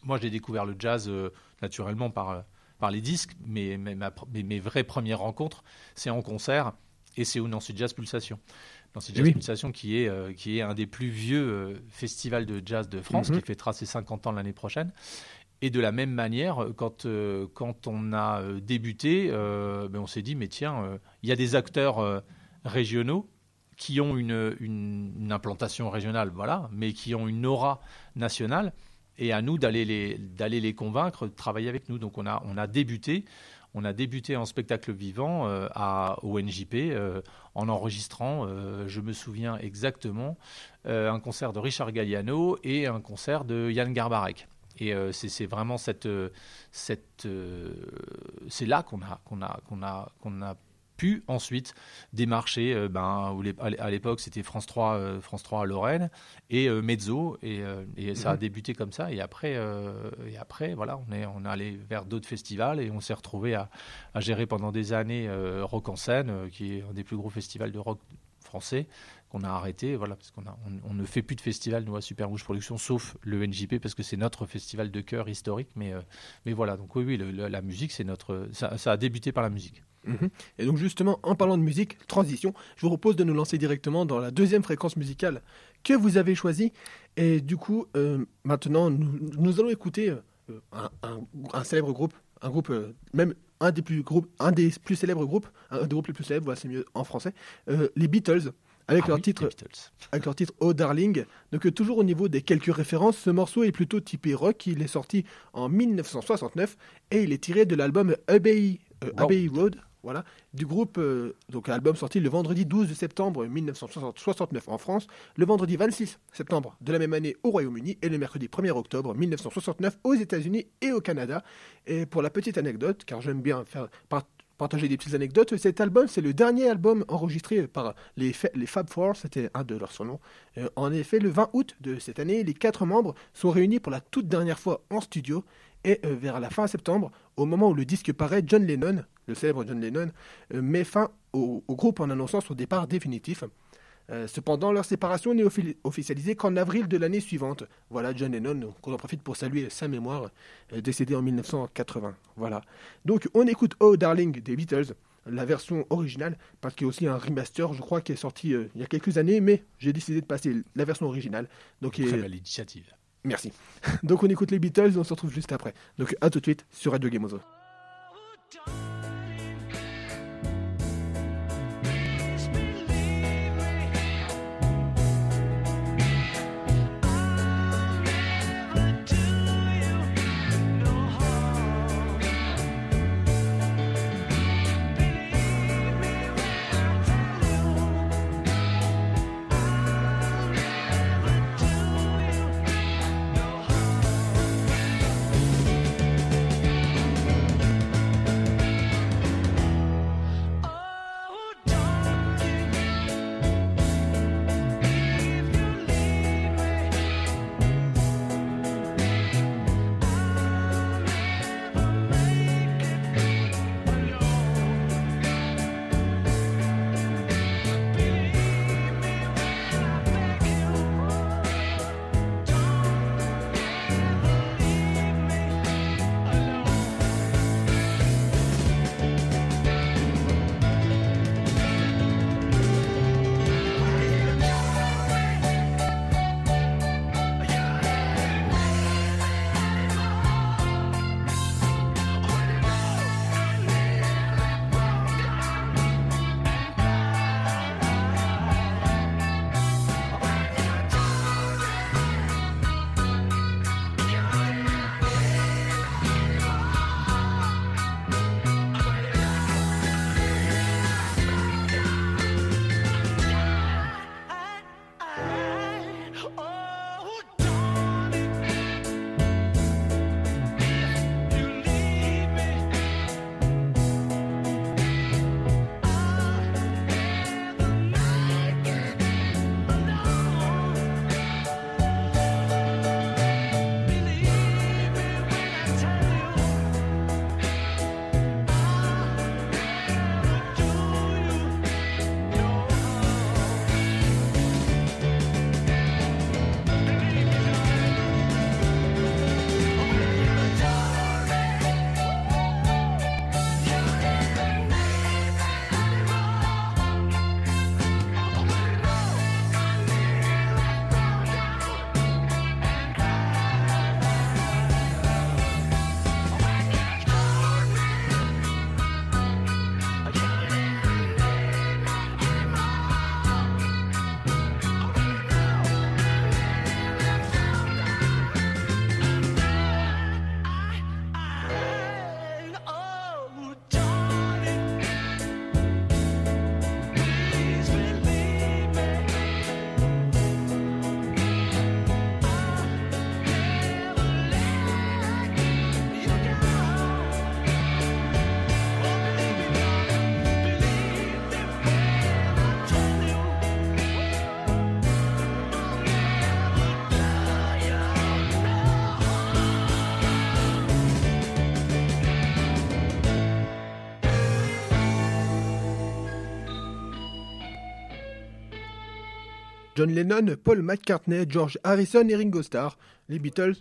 moi, j'ai découvert le jazz euh, naturellement par, par les disques, mais, mais ma, mes, mes vraies premières rencontres, c'est en concert et c'est au Nancy Jazz Pulsation. Nancy Jazz oui. Pulsation, qui est, euh, qui est un des plus vieux euh, festivals de jazz de France, mm-hmm. qui fêtera ses cinquante ans l'année prochaine. Et de la même manière, quand, euh, quand on a euh, débuté, euh, ben on s'est dit, mais tiens, il euh, y a des acteurs euh, régionaux qui ont une, une, une implantation régionale, voilà, mais qui ont une aura nationale, et à nous d'aller les, d'aller les convaincre de travailler avec nous. Donc on a, on a débuté, on a débuté en spectacle vivant euh, à, au N J P, euh, en enregistrant, euh, je me souviens exactement, euh, un concert de Richard Galliano et un concert de Yann Garbarek. Et euh, c'est, c'est vraiment cette, cette, euh, c'est là qu'on a, qu'on a, qu'on a, qu'on a pu ensuite démarcher, euh, ben, où les, à l'époque c'était France trois, euh, France trois à Lorraine et euh, Mezzo, et, euh, et ça mmh. a débuté comme ça. Et après, euh, et après voilà, on est, on est allé vers d'autres festivals et on s'est retrouvé à, à gérer pendant des années euh, Rock en Seine, euh, qui est un des plus gros festivals de rock français, qu'on a arrêté, voilà, parce qu'on a, on, on ne fait plus de festival, nous, à Super Rouge Productions, sauf le N J P, parce que c'est notre festival de cœur historique. Mais, euh, mais voilà, donc oui, oui, le, le, la musique, c'est notre, ça, ça a débuté par la musique. Mmh. Et donc justement, en parlant de musique, transition, je vous propose de nous lancer directement dans la deuxième fréquence musicale que vous avez choisie. Et du coup, euh, maintenant, nous, nous allons écouter euh, un, un, un célèbre groupe, un groupe, euh, même un des plus groupes, un des plus célèbres groupes, un des groupes les plus célèbres, voilà, c'est mieux en français, euh, les Beatles. Avec, ah leur oui, titre, avec leur titre Oh Darling. Donc, euh, toujours au niveau des quelques références, ce morceau est plutôt typé rock. Il est sorti en dix-neuf cent soixante-neuf et il est tiré de l'album Abbey, euh, wow. Abbey Road, voilà, du groupe. Euh, donc, album sorti le vendredi douze septembre dix-neuf cent soixante-neuf en France, le vendredi vingt-six septembre de la même année au Royaume-Uni et le mercredi premier octobre dix-neuf cent soixante-neuf aux États-Unis et au Canada. Et pour la petite anecdote, car j'aime bien faire part partager des petites anecdotes. Cet album, c'est le dernier album enregistré par les, les Fab Four, c'était un de leurs surnoms. Euh, en effet, le vingt août de cette année, les quatre membres sont réunis pour la toute dernière fois en studio. Et euh, vers la fin septembre, au moment où le disque paraît, John Lennon, le célèbre John Lennon, euh, met fin au, au groupe en annonçant son départ définitif. Euh, cependant, leur séparation n'est offi- officialisée qu'en avril de l'année suivante. Voilà, John Lennon, qu'on en profite pour saluer sa mémoire, euh, décédé en dix-neuf cent quatre-vingts. Voilà. Donc, on écoute Oh Darling des Beatles, la version originale, parce qu'il y a aussi un remaster, je crois, qui est sorti euh, il y a quelques années, mais j'ai décidé de passer la version originale. Donc, Très et... belle initiative. Merci. Donc, on écoute les Beatles et on se retrouve juste après. Donc, à tout de suite sur Radio Game Ozo. John Lennon, Paul McCartney, George Harrison et Ringo Starr. Les Beatles.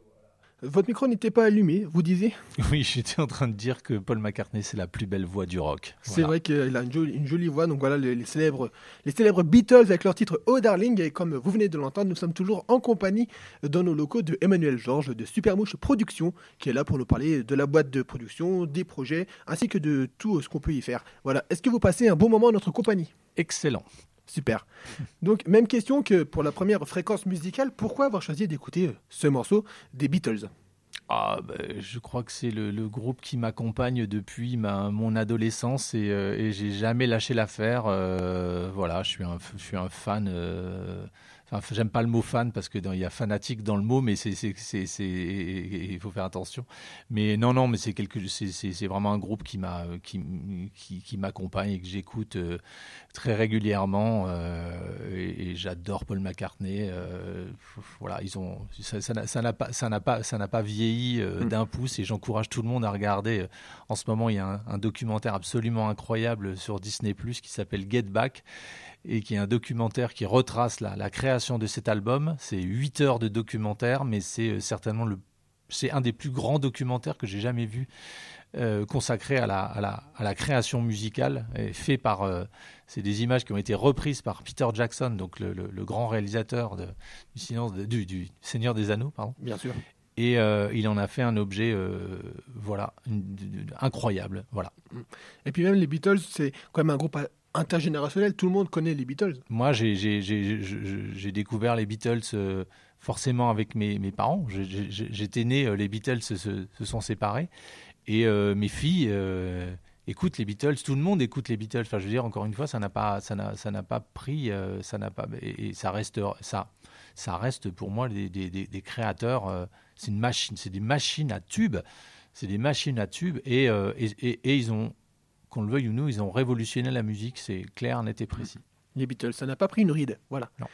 Votre micro n'était pas allumé, vous disiez ? Oui, j'étais en train de dire que Paul McCartney, c'est la plus belle voix du rock. C'est Voilà. vrai qu'il a une jolie, une jolie voix. Donc voilà, les, les, célèbres, les célèbres Beatles avec leur titre Oh Darling. Et comme vous venez de l'entendre, nous sommes toujours en compagnie dans nos locaux de Emmanuel Georges de Supermouche Productions, qui est là pour nous parler de la boîte de production, des projets, ainsi que de tout ce qu'on peut y faire. Voilà. Est-ce que vous passez un bon moment en notre compagnie ? Excellent. Super. Donc, même question que pour la première fréquence musicale, pourquoi avoir choisi d'écouter ce morceau des Beatles ? Ah, bah, je crois que c'est le, le groupe qui m'accompagne depuis ma, mon adolescence et, euh, et j'ai jamais lâché l'affaire. Euh, voilà, je suis un, je suis un fan. Euh, enfin, j'aime pas le mot fan parce que dans, il y a fanatique dans le mot, mais c'est, c'est, c'est, c'est, il faut faire attention. Mais non, non, mais c'est quelque, c'est, c'est, c'est vraiment un groupe qui m'a, qui, qui, qui m'accompagne et que j'écoute euh, très régulièrement. Euh, et, et j'adore Paul McCartney. Euh, voilà, ils ont, ça, ça, n'a, ça n'a pas, ça n'a pas, ça n'a pas vieilli euh, d'un pouce et j'encourage tout le monde à regarder. En ce moment, il y a un, un documentaire absolument incroyable sur Disney plus, qui s'appelle Get Back et qui est un documentaire qui retrace la, la création de cet album. C'est huit heures de documentaire, mais c'est certainement le, c'est un des plus grands documentaires que j'ai jamais vu euh, consacré à la, à, la, à la création musicale, et fait par, euh, c'est des images qui ont été reprises par Peter Jackson, donc le, le, le grand réalisateur de, du, silence de, du, du Seigneur des Anneaux, pardon. Bien sûr. Et euh, il en a fait un objet, euh, voilà, une, une, incroyable, voilà. Et puis même les Beatles, c'est quand même un groupe intergénérationnel. Tout le monde connaît les Beatles. Moi, j'ai, j'ai, j'ai, j'ai, j'ai découvert les Beatles euh, forcément avec mes, mes parents. J'ai, j'ai, j'étais né, les Beatles se, se sont séparés, et euh, mes filles euh, écoutent les Beatles. Tout le monde écoute les Beatles. Enfin, je veux dire, encore une fois, ça n'a pas, ça n'a, ça n'a pas pris, euh, ça n'a pas, et, et ça reste, ça, ça reste pour moi des, des, des, des créateurs. Euh, C'est une machine, c'est des machines à tubes, c'est des machines à tubes et, euh, et, et, et ils ont, qu'on le veuille ou non, ils ont révolutionné la musique, c'est clair, net et précis. Les Beatles, ça n'a pas pris une ride, voilà. Non.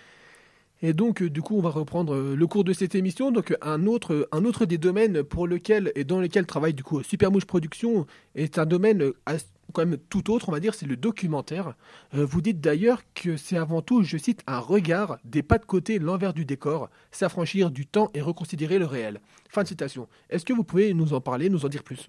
Et donc, du coup, on va reprendre le cours de cette émission. Donc, un autre, un autre des domaines pour lequel et dans lequel travaille du coup Supermouche Productions est un domaine quand même tout autre, on va dire, c'est le documentaire. Euh, vous dites d'ailleurs que c'est avant tout, je cite, un regard des pas de côté, l'envers du décor, s'affranchir du temps et reconsidérer le réel. Fin de citation. Est-ce que vous pouvez nous en parler, nous en dire plus ?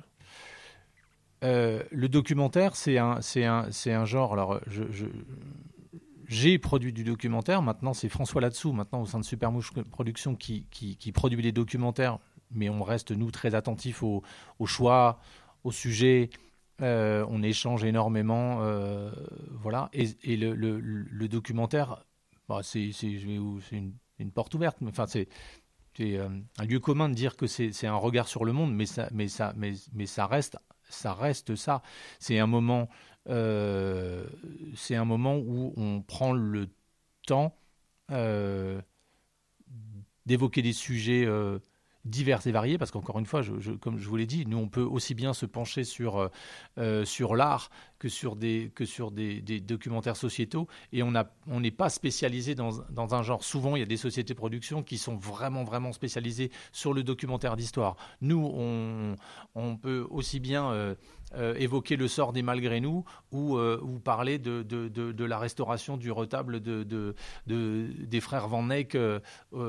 euh, Le documentaire, c'est un, c'est un, c'est un genre. Alors, je, je, j'ai produit du documentaire. Maintenant, c'est François Latsou, maintenant au sein de Supermouche Productions, qui, qui, qui produit les documentaires. Mais on reste, nous, très attentifs au, au choix, au sujet. Euh, on échange énormément, euh, voilà. Et, et le, le, le documentaire, bah, c'est, c'est, c'est une, une porte ouverte. Enfin, c'est, c'est euh, un lieu commun de dire que c'est, c'est un regard sur le monde, mais ça, mais ça, mais, mais ça reste, ça reste ça. C'est un moment, euh, c'est un moment où on prend le temps euh, d'évoquer des sujets. Euh, divers et variés, parce qu'encore une fois, je, je, comme je vous l'ai dit, nous on peut aussi bien se pencher sur, euh, sur l'art que sur des, que sur des, des documentaires sociétaux, et on a, on n'est pas spécialisé dans, dans un genre. Souvent, il y a des sociétés de production qui sont vraiment, vraiment spécialisées sur le documentaire d'histoire. Nous, on, on peut aussi bien euh, euh, évoquer le sort des malgré nous, ou, euh, ou parler de, de, de, de la restauration du retable de, de, de, des frères Van Eyck euh,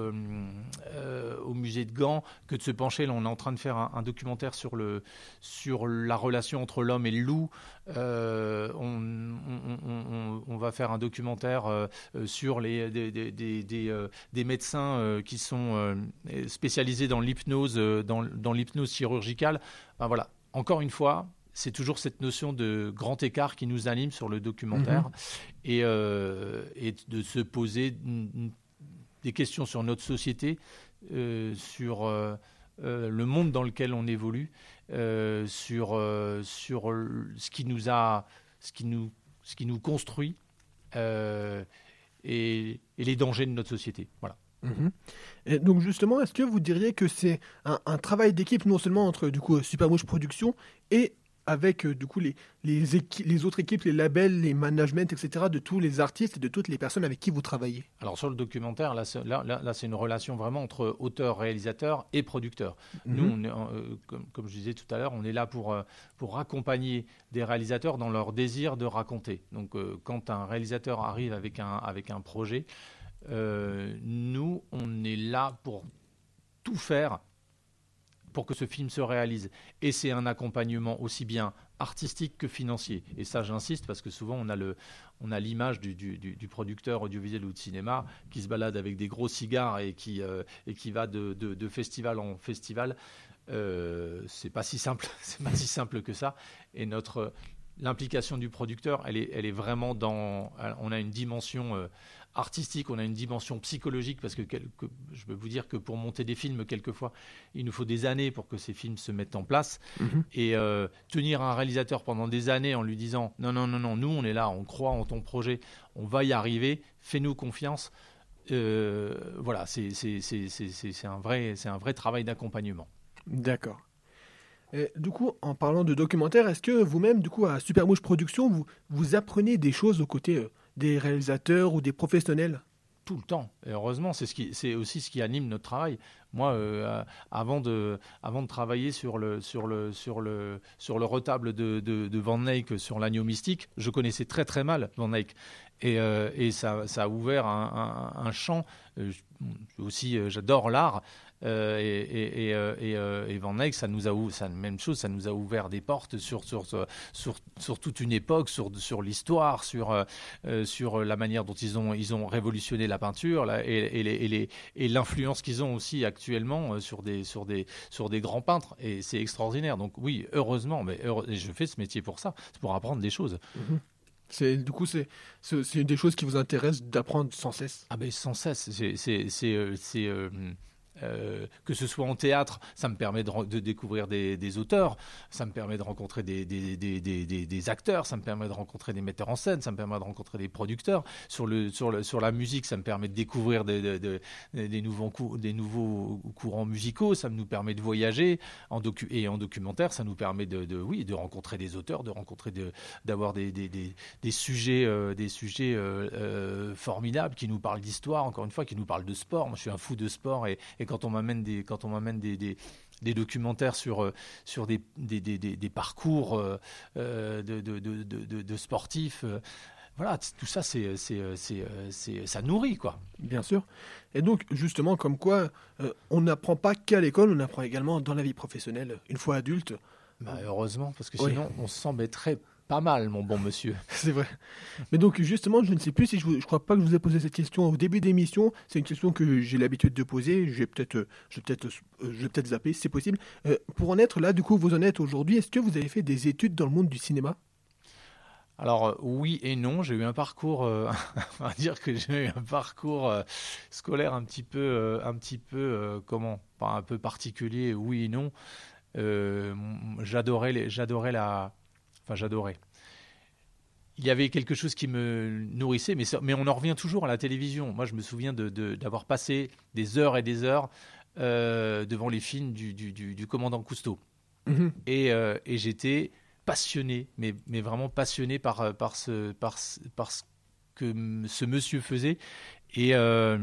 euh, au musée de Gand, que de se pencher. Là, on est en train de faire un, un documentaire sur, le, sur la relation entre l'homme et le loup. Euh, on, on, on, on va faire un documentaire euh, sur les, des, des, des, des, euh, des médecins euh, qui sont euh, spécialisés dans l'hypnose, euh, dans, dans l'hypnose chirurgicale. Enfin, voilà. Encore une fois, c'est toujours cette notion de grand écart qui nous anime sur le documentaire, mmh. et, euh, et de se poser des questions sur notre société, euh, sur euh, euh, le monde dans lequel on évolue, euh, sur, euh, sur ce qui nous a, ce qui nous, ce qui nous construit, euh, et, et les dangers de notre société. Voilà. Mmh. Et donc justement, est-ce que vous diriez que c'est un, un travail d'équipe non seulement entre du coup Supermouche Productions et avec euh, du coup les, les, équi- les autres équipes, les labels, les managements, et cetera de tous les artistes et de toutes les personnes avec qui vous travaillez? Alors sur le documentaire, là, c'est, là, là, là, c'est une relation vraiment entre auteur, réalisateur et producteur. Mm-hmm. Nous, on est, euh, comme, comme je disais tout à l'heure, on est là pour, euh, pour accompagner des réalisateurs dans leur désir de raconter. Donc euh, quand un réalisateur arrive avec un, avec un projet, Euh, nous, on est là pour tout faire pour que ce film se réalise. Et c'est un accompagnement aussi bien artistique que financier. Et ça, j'insiste, parce que souvent, on a, le, on a l'image du, du, du producteur audiovisuel ou de cinéma qui se balade avec des gros cigares et qui, euh, et qui va de, de, de festival en festival. Euh, c'est pas si simple, c'est pas si simple que ça. Et notre... L'implication du producteur, elle est, elle est vraiment dans... On a une dimension euh, artistique, on a une dimension psychologique, parce que, que je peux vous dire que pour monter des films, quelquefois, il nous faut des années pour que ces films se mettent en place. Mmh. Et euh, tenir un réalisateur pendant des années en lui disant « Non, non, non, non, nous, on est là, on croit en ton projet, on va y arriver, fais-nous confiance. Euh, » Voilà, c'est, c'est, c'est, c'est, c'est, un vrai, c'est un vrai travail d'accompagnement. D'accord. Et du coup, en parlant de documentaire, est-ce que vous-même, du coup, à Supermouche Productions, vous, vous apprenez des choses aux côtés euh, des réalisateurs ou des professionnels ? Tout le temps. Et heureusement, c'est, ce qui, c'est aussi ce qui anime notre travail. Moi, euh, avant, de, avant de travailler sur le, sur le, sur le, sur le retable de, de, de Van Eyck sur l'agneau mystique, je connaissais très très mal Van Eyck. Et, euh, et ça, ça a ouvert un, un, un champ. Euh, aussi, euh, j'adore l'art. Euh, et, et, et, euh, et, et Van Eyck, ça nous a ouvert, ça, même chose, ça nous a ouvert des portes sur, sur, sur, sur, sur toute une époque, sur, sur l'histoire, sur, euh, sur la manière dont ils ont, ils ont révolutionné la peinture là, et, et, les, et, les, et l'influence qu'ils ont aussi actuellement sur des, sur, des, sur des grands peintres. Et c'est extraordinaire. Donc oui, heureusement, mais heure, et je fais ce métier pour ça, c'est pour apprendre des choses. Mmh. C'est, du coup, c'est, c'est, c'est une des choses qui vous intéresse d'apprendre sans cesse. Ah ben sans cesse, c'est... c'est, c'est, euh, c'est euh, Euh, que ce soit en théâtre, ça me permet de, de découvrir des, des auteurs, ça me permet de rencontrer des, des, des, des, des, des acteurs, ça me permet de rencontrer des metteurs en scène, ça me permet de rencontrer des producteurs. Sur, le, sur, le, sur la musique, ça me permet de découvrir des, des, des, des, nouveaux, cou- des nouveaux courants musicaux, ça nous permet de voyager. En docu- et en documentaire, ça nous permet de, de, oui, de rencontrer des auteurs, de rencontrer de, d'avoir des, des, des, des sujets, euh, des sujets euh, euh, formidables qui nous parlent d'histoire, encore une fois, qui nous parlent de sport. Moi, je suis un fou de sport et, et quand on m'amène des, quand on m'amène des, des, des documentaires sur, sur des, des, des, des parcours euh, de, de, de, de, de sportifs, euh, voilà, tout ça, c'est, c'est, c'est, c'est, ça nourrit, quoi. Bien sûr. Et donc, justement, comme quoi, euh, on n'apprend pas qu'à l'école, on apprend également dans la vie professionnelle, une fois adulte. Bah, heureusement, parce que oui. sinon, on s'embêterait pas mal, mon bon monsieur. C'est vrai. Mais donc, justement, je ne sais plus si je ne crois pas que je vous ai posé cette question au début d'émission. C'est une question que j'ai l'habitude de poser. Je vais peut-être, je vais peut-être, je vais peut-être zapper, si c'est possible. Euh, pour en être là, du coup, vous en êtes aujourd'hui. Est-ce que vous avez fait des études dans le monde du cinéma ? Alors euh, oui et non, j'ai eu un parcours, euh, on va dire que j'ai eu un parcours euh, scolaire un petit peu, euh, un petit peu, euh, comment, pas un peu particulier, oui et non. Euh, j'adorais, les, j'adorais la, enfin j'adorais. Il y avait quelque chose qui me nourrissait, mais, ça, mais on en revient toujours à la télévision. Moi, je me souviens de, de, d'avoir passé des heures et des heures euh, devant les films du, du, du, du commandant Cousteau, mmh. et, euh, et j'étais passionné, mais, mais vraiment passionné par, par, ce, par, par ce que ce monsieur faisait. Et, euh,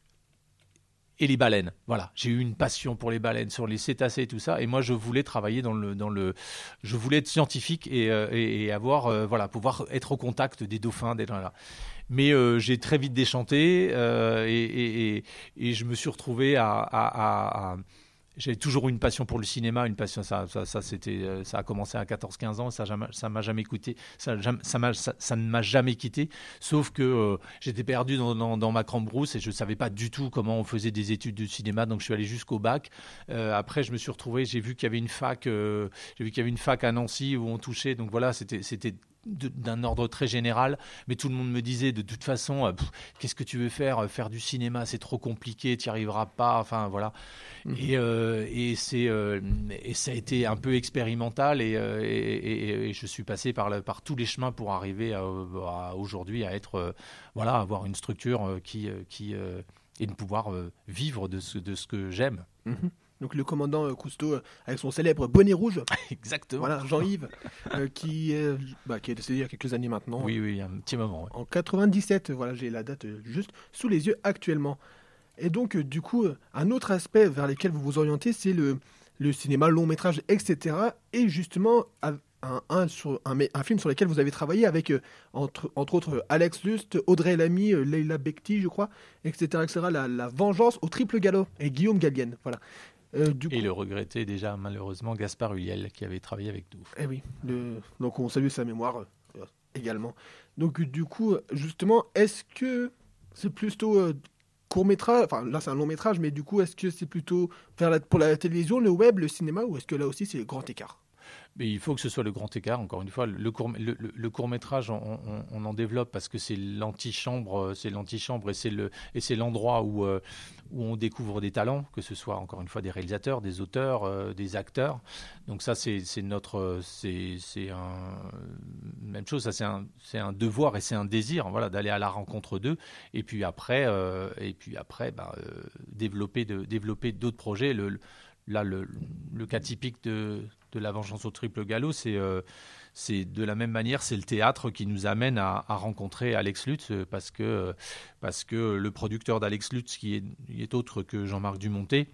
et les baleines, voilà. J'ai eu une passion pour les baleines, sur les cétacés et tout ça. Et moi, je voulais travailler dans le... Dans le je voulais être scientifique et, et, et avoir, euh, voilà, pouvoir être au contact des dauphins, des gens là. Mais euh, j'ai très vite déchanté euh, et, et, et, et je me suis retrouvé à... à, à, à J'ai toujours eu une passion pour le cinéma, une passion, ça, ça, ça, c'était, ça a commencé à quatorze quinze ans, ça ne m'a jamais quitté, ça, ça, m'a, ça, ça ne m'a jamais quitté, sauf que euh, j'étais perdu dans, dans, dans ma cambrousse et je ne savais pas du tout comment on faisait des études de cinéma, donc je suis allé jusqu'au bac. Euh, après, je me suis retrouvé, j'ai vu qu'il y avait une fac, euh, j'ai vu qu'il y avait une fac à Nancy où on touchait, donc voilà, c'était, c'était De, d'un ordre très général, mais tout le monde me disait de toute façon, euh, pff, qu'est-ce que tu veux faire faire du cinéma, c'est trop compliqué, tu n'y arriveras pas, enfin voilà. Mmh. Et, euh, et, c'est, euh, et ça a été un peu expérimental et, euh, et, et, et je suis passé par, la, par tous les chemins pour arriver à, à aujourd'hui à être, euh, voilà, avoir une structure qui, qui, euh, et de pouvoir euh, vivre de ce, de ce que j'aime. Mmh. Donc le commandant euh, Cousteau, euh, avec son célèbre bonnet rouge. Exactement. Voilà, Jean-Yves, euh, qui, est, bah, qui est décédé il y a quelques années maintenant. Oui, oui, un petit moment. Ouais. En quatre-vingt-dix-sept, voilà, j'ai la date euh, juste sous les yeux actuellement. Et donc, euh, du coup, euh, un autre aspect vers lequel vous vous orientez, c'est le, le cinéma, long métrage, et cetera. Et justement, à, un, un, sur, un, un film sur lequel vous avez travaillé avec, euh, entre, entre autres, Alex Lust, Audrey Lamy, euh, Leila Bekti, je crois, et cetera, et cetera. La, la vengeance au triple galop, et Guillaume Gallienne, voilà. Euh, du et coup... le regretté déjà malheureusement Gaspard Ulliel qui avait travaillé avec nous. Eh oui, le... donc on salue sa mémoire euh, également. Donc du coup, justement, est-ce que c'est plutôt euh, court-métrage, enfin là c'est un long-métrage, mais du coup, est-ce que c'est plutôt faire la... pour la télévision, le web, le cinéma, ou est-ce que là aussi c'est le grand écart? Mais il faut que ce soit le grand écart, encore une fois. Le, court, le, le, le court-métrage, on, on, on en développe parce que c'est l'antichambre, c'est l'antichambre et c'est, le, et c'est l'endroit où, euh, où on découvre des talents, que ce soit, encore une fois, des réalisateurs, des auteurs, euh, des acteurs. Donc ça, c'est, c'est notre... C'est, c'est un... Même chose, ça, c'est un, c'est un devoir et c'est un désir, voilà, d'aller à la rencontre d'eux. Et puis après, euh, et puis après bah, euh, développer, de, développer d'autres projets. Le, Là, le, le cas typique de, de La vengeance au triple galop, c'est, euh, c'est de la même manière, c'est le théâtre qui nous amène à, à rencontrer Alex Lutz, parce que, parce que le producteur d'Alex Lutz, qui est, qui est autre que Jean-Marc Dumontet,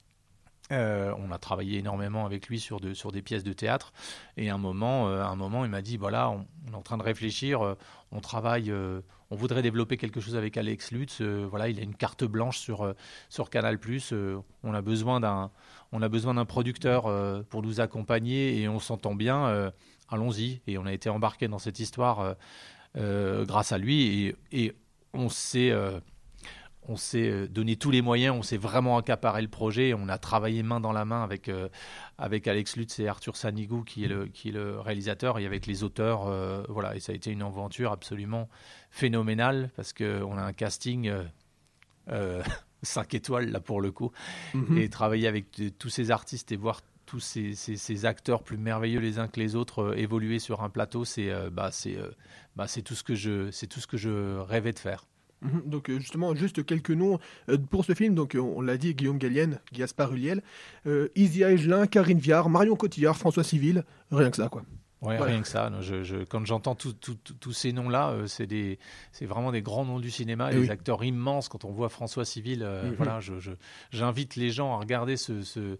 Euh, on a travaillé énormément avec lui sur, de, sur des pièces de théâtre. Et à un moment, euh, à un moment il m'a dit, voilà, on, on est en train de réfléchir, euh, on travaille, euh, on voudrait développer quelque chose avec Alex Lutz. Euh, voilà, il a une carte blanche sur, euh, sur Canal+. Euh, on, a besoin d'un, on a besoin d'un producteur euh, pour nous accompagner et on s'entend bien. Euh, allons-y. Et on a été embarqué dans cette histoire euh, euh, grâce à lui. Et, et on s'est... Euh, On s'est donné tous les moyens, on s'est vraiment accaparé le projet. On a travaillé main dans la main avec, euh, avec Alex Lutz et Arthur Sanigou, qui est le, qui est le réalisateur, et avec les auteurs. Euh, voilà, et ça a été une aventure absolument phénoménale, parce qu'on a un casting euh, euh, cinq étoiles, là, pour le coup. Mm-hmm. Et travailler avec de, tous ces artistes et voir tous ces, ces, ces acteurs plus merveilleux les uns que les autres euh, évoluer sur un plateau, c'est, euh, bah, c'est, euh, bah, c'est, tout ce que je, c'est tout ce que je rêvais de faire. Donc justement, juste quelques noms euh, pour ce film. Donc on l'a dit, Guillaume Gallienne, Gaspard Ulliel, euh, Isia Egelin, Karine Viard, Marion Cotillard, François Civil, rien que ça, quoi. Ouais, voilà. Rien que ça. Je, je, quand j'entends tous tout, tout, tout ces noms-là, euh, c'est, des, c'est vraiment des grands noms du cinéma, et, et des oui. acteurs immenses. Quand on voit François Civil, euh, mm-hmm. voilà, je, je, j'invite les gens à regarder ce, ce,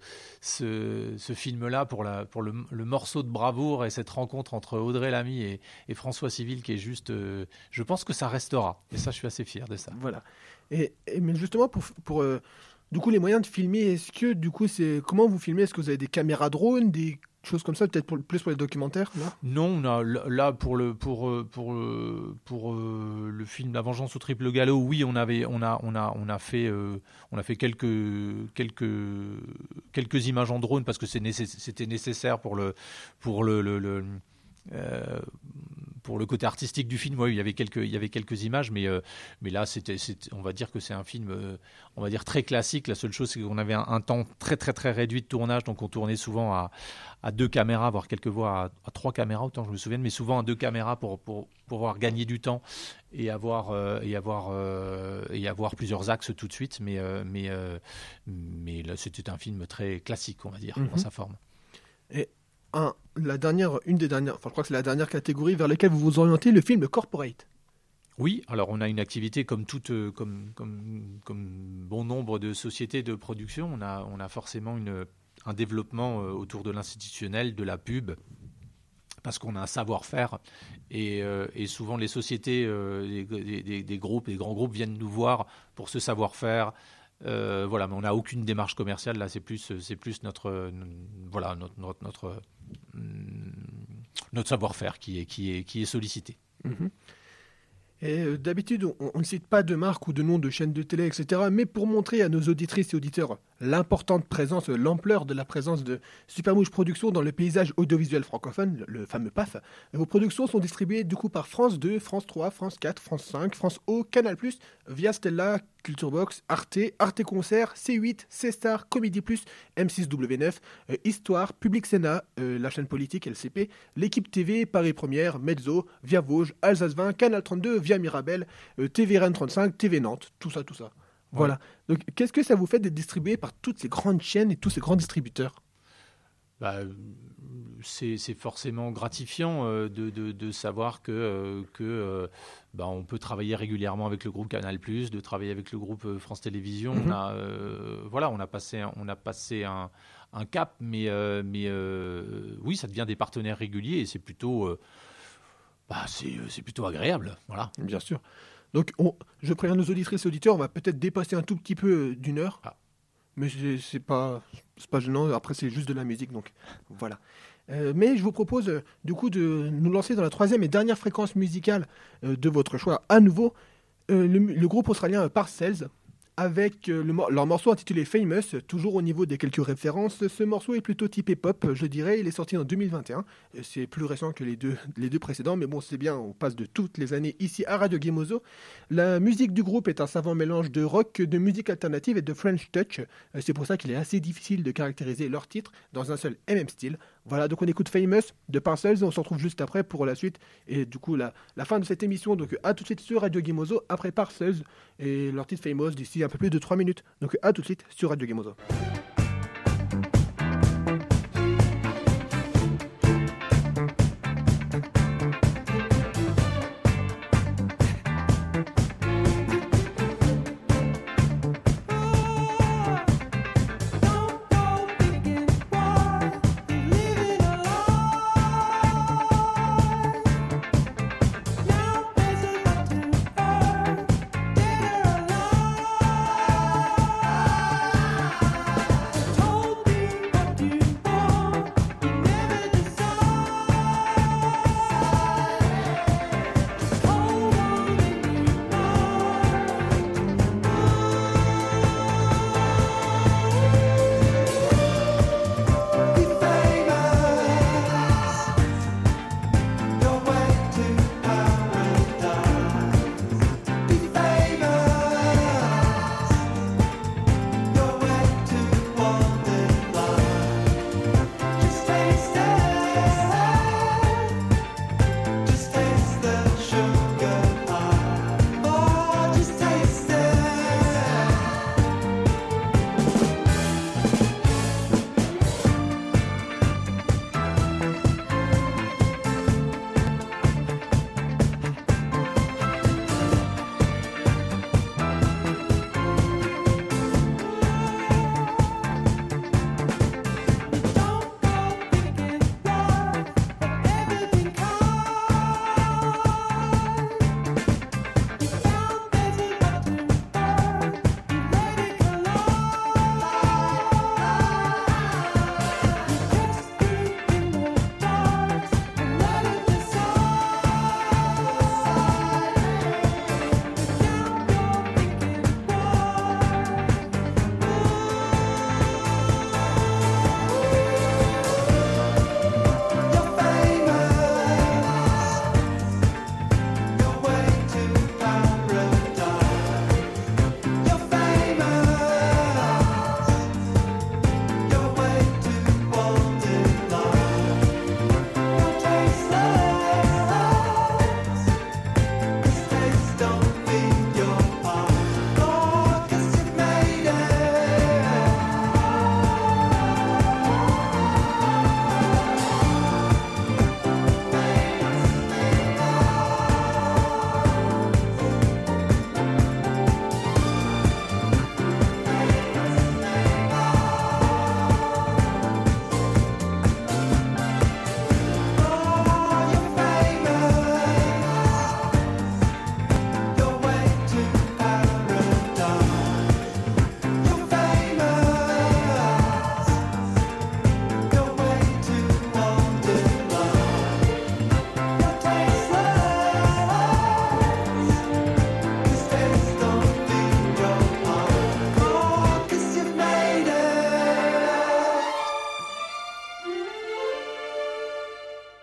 ce, ce film-là pour, la, pour le, le morceau de bravoure et cette rencontre entre Audrey Lamy et, et François Civil qui est juste... Euh, je pense que ça restera. Et ça, je suis assez fier de ça. Voilà. Et, et mais justement, pour... pour euh, du coup, les moyens de filmer, est-ce que, du coup, c'est... Comment vous filmez? Est-ce que vous avez des caméras drones, des... choses comme ça, peut-être pour, plus pour les documentaires, là? Non, on a, là, pour le, pour, pour, pour, pour euh, le film La vengeance au triple galop, oui, on, avait, on, a, on, a, on, a, fait, euh, on a fait quelques, quelques, quelques images en drone, parce que c'est nécess- c'était nécessaire pour le... Pour le, le, le euh, pour le côté artistique du film. Oui, il y avait quelques, il y avait quelques images, mais, euh, mais là, c'était, c'était, on va dire que c'est un film, euh, on va dire très classique. La seule chose, c'est qu'on avait un, un temps très, très, très réduit de tournage, donc on tournait souvent à, à deux caméras, voire quelques fois à, à trois caméras, autant je me souviens, mais souvent à deux caméras pour, pour, pour pouvoir gagner du temps et avoir, euh, et avoir, euh, et avoir plusieurs axes tout de suite. Mais, euh, mais, euh, mais là, c'était un film très classique, on va dire, mm-hmm. dans sa forme. Et Un, la dernière, une des dernières, enfin je crois que c'est la dernière catégorie vers laquelle vous vous orientez, le film corporate. Oui, alors on a une activité comme toute, comme, comme, comme bon nombre de sociétés de production. On a, on a forcément une, un développement autour de l'institutionnel, de la pub, parce qu'on a un savoir-faire. Et, euh, et souvent les sociétés, euh, des, des, des groupes, des grands groupes viennent nous voir pour ce savoir-faire. Euh, voilà, mais on n'a aucune démarche commerciale. Là, c'est plus, c'est plus notre, voilà, notre, notre, notre, notre savoir-faire qui est, qui est, qui est sollicité. Mmh. Et euh, d'habitude, on ne cite pas de marque ou de nom de chaîne de télé, et cetera. Mais pour montrer à nos auditrices et auditeurs l'importante présence, l'ampleur de la présence de Supermouche Productions dans le paysage audiovisuel francophone, le, le fameux P A F, vos productions sont distribuées du coup par France deux, France trois, France quatre, France cinq, France O, Canal plus, via Stella, Culturebox, Arte, Arte Concert, C huit, C-Star, Comédie plus, M six W neuf, euh, Histoire, Public Sénat, euh, la chaîne politique L C P, l'équipe T V, Paris Première, Mezzo, Via Vosges, Alsace vingt, Canal trente-deux, Via Mirabel, euh, T V Rennes trente-cinq, T V Nantes, tout ça, tout ça. Ouais. Voilà. Donc, qu'est-ce que ça vous fait d'être distribué par toutes ces grandes chaînes et tous ces grands distributeurs ? bah, c'est, c'est forcément gratifiant euh, de, de, de savoir que, euh, que euh, bah, on peut travailler régulièrement avec le groupe Canal+, de travailler avec le groupe euh, France Télévisions. Mm-hmm. On a, euh, voilà, on a passé, on a passé un, un cap, mais, euh, mais euh, oui, ça devient des partenaires réguliers et c'est plutôt, euh, bah, c'est, c'est plutôt agréable. Voilà. Bien sûr. Donc, on, je préviens nos auditrices et auditeurs, on va peut-être dépasser un tout petit peu d'une heure. Ah. Mais c'est, c'est, pas, c'est pas gênant. Après, c'est juste de la musique, donc voilà. Euh, mais je vous propose euh, du coup de nous lancer dans la troisième et dernière fréquence musicale euh, de votre choix. À nouveau, euh, le, le groupe australien Parcells, avec euh, le, leur morceau intitulé Famous, toujours au niveau des quelques références. Ce morceau est plutôt typé pop, je dirais. Il est sorti en deux mille vingt et un. C'est plus récent que les deux, les deux précédents, mais bon, c'est bien, on passe de toutes les années ici à Radio Gemozo. La musique du groupe est un savant mélange de rock, de musique alternative et de French touch. C'est pour ça qu'il est assez difficile de caractériser leur titre dans un seul et même style. Voilà, donc on écoute Famous de Parcells, on se retrouve juste après pour la suite. Et du coup, la, la fin de cette émission, donc à tout de suite sur Radio Gemozo, après Parcells et leur titre Famous d'ici un peu plus de trois minutes. Donc à tout de suite sur Radio Gemozo. Now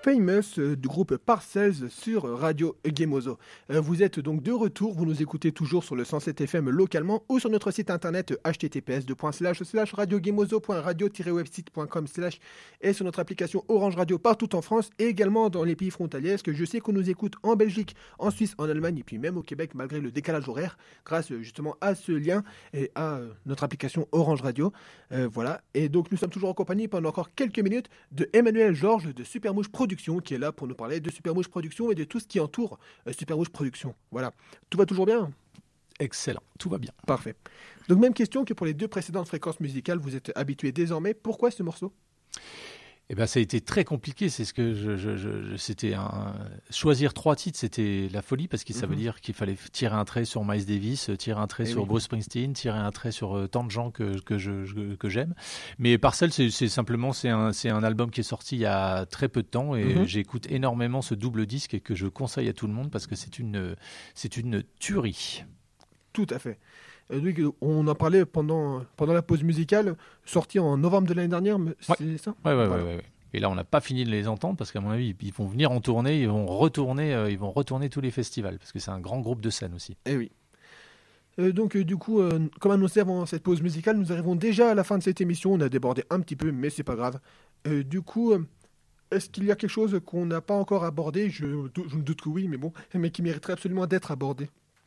Famous euh, du groupe Parcells sur Radio Gemozo. Euh, vous êtes donc de retour, vous nous écoutez toujours sur le cent sept F M localement ou sur notre site internet h t t p s deux points slash slash radio gemozo point radio tiret website point com slash et sur notre application Orange Radio partout en France et également dans les pays frontaliers. Parce que je sais qu'on nous écoute en Belgique, en Suisse, en Allemagne et puis même au Québec malgré le décalage horaire grâce euh, justement à ce lien et à euh, notre application Orange Radio. Euh, voilà. Et donc nous sommes toujours en compagnie pendant encore quelques minutes de Emmanuel Georges de Supermouche Productions qui est là pour nous parler de Supermouche Productions et de tout ce qui entoure euh, Supermouche Productions. Voilà. Tout va toujours bien ? Excellent, tout va bien. Parfait. Donc même question que pour les deux précédentes fréquences musicales, vous êtes habitués désormais. Pourquoi ce morceau ? Eh ben, ça a été très compliqué. C'est ce que je, je, je, c'était un... choisir trois titres, c'était la folie parce que ça mm-hmm. veut dire qu'il fallait tirer un trait sur Miles Davis, tirer un trait et sur oui. Bruce Springsteen, tirer un trait sur euh, tant de gens que que je, je que j'aime. Mais Parcells, c'est, c'est simplement c'est un c'est un album qui est sorti il y a très peu de temps et mm-hmm. j'écoute énormément ce double disque et que je conseille à tout le monde parce que c'est une c'est une tuerie. Tout à fait. On en parlait pendant, pendant la pause musicale, sorti en novembre de l'année dernière, c'est ouais. ça ? Oui, ouais, voilà. ouais, ouais. Et là, on n'a pas fini de les entendre parce qu'à mon avis, ils vont venir en tournée, ils vont retourner, euh, ils vont retourner tous les festivals parce que c'est un grand groupe de scène aussi. Eh oui. Euh, donc, euh, du coup, euh, comme annoncé avant cette pause musicale, nous arrivons déjà à la fin de cette émission. On a débordé un petit peu, mais c'est pas grave. Euh, du coup, euh, est-ce qu'il y a quelque chose qu'on n'a pas encore abordé ? Je, je me doute que oui, mais bon, mais qui mériterait absolument d'être abordé.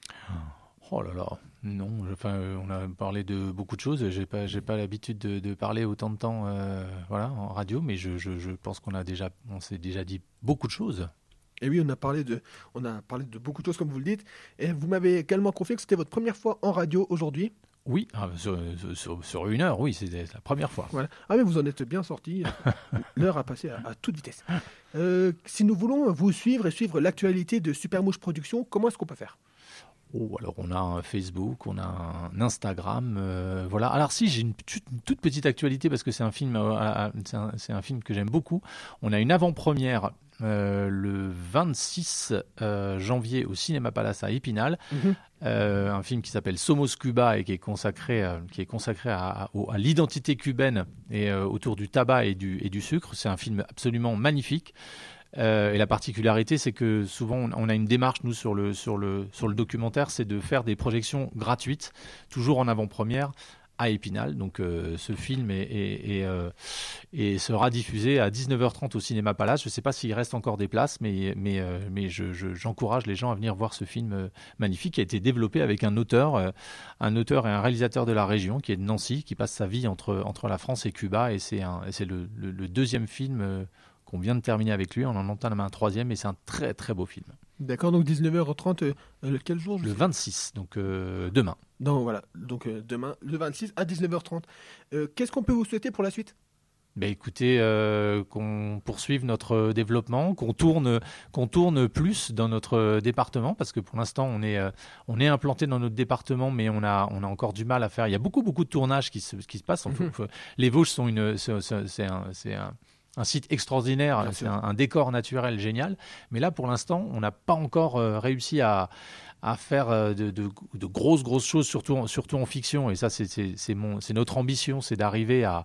Oh là là, non. Enfin, euh, on a parlé de beaucoup de choses. J'ai pas, j'ai pas l'habitude de, de parler autant de temps, euh, voilà, en radio, mais je, je, je pense qu'on a déjà, on s'est déjà dit beaucoup de choses. Et oui, on a parlé de, on a parlé de beaucoup de choses comme vous le dites. Et vous m'avez également confié que c'était votre première fois en radio aujourd'hui. Oui, ah, sur, sur, sur une heure, oui, c'est la première fois. Voilà. Ah mais vous en êtes bien sorti. L'heure a passé à, à toute vitesse. Euh, si nous voulons vous suivre et suivre l'actualité de Supermouche Productions, comment est-ce qu'on peut faire ? Oh, alors on a un Facebook, on a un Instagram, euh, voilà. Alors si j'ai une, une toute petite actualité parce que c'est un film, euh, c'est, un, c'est un film que j'aime beaucoup. On a une avant-première euh, le vingt-six euh, janvier au Cinéma Palace à Épinal, mm-hmm. euh, un film qui s'appelle Somos Cuba et qui est consacré, euh, qui est consacré à, à, à l'identité cubaine et euh, autour du tabac et du, et du sucre. C'est un film absolument magnifique. Euh, et la particularité, c'est que souvent, on a une démarche, nous, sur le, sur le, sur le documentaire, c'est de faire des projections gratuites, toujours en avant-première, à Épinal. Donc, euh, ce film est, est, est, euh, est, sera diffusé à dix-neuf heures trente au Cinéma Palace. Je ne sais pas s'il reste encore des places, mais, mais, euh, mais je, je, j'encourage les gens à venir voir ce film euh, magnifique qui a été développé avec un auteur, euh, un auteur et un réalisateur de la région, qui est de Nancy, qui passe sa vie entre, entre la France et Cuba. Et c'est, un, et c'est le, le, le deuxième film euh, qu'on vient de terminer avec lui, on en entame un troisième et c'est un très très beau film. D'accord, donc dix-neuf heures trente, euh, quel jour je Le sais vingt-six, donc euh, demain. Donc voilà, donc euh, demain, le vingt-six à dix-neuf heures trente. Euh, qu'est-ce qu'on peut vous souhaiter pour la suite ? Ben écoutez, euh, qu'on poursuive notre développement, qu'on tourne, qu'on tourne plus dans notre département, parce que pour l'instant on est, euh, on est implanté dans notre département, mais on a, on a encore du mal à faire. Il y a beaucoup beaucoup de tournages qui se, qui se passent. Mm-hmm. Faut, faut, les Vosges sont une, c'est, c'est un, c'est un Un site extraordinaire, bien c'est un, un décor naturel génial. Mais là, pour l'instant, on n'a pas encore euh, réussi à, à faire euh, de, de, de grosses, grosses choses, surtout en, surtout en fiction. Et ça, c'est, c'est, c'est, mon, c'est notre ambition, c'est d'arriver à,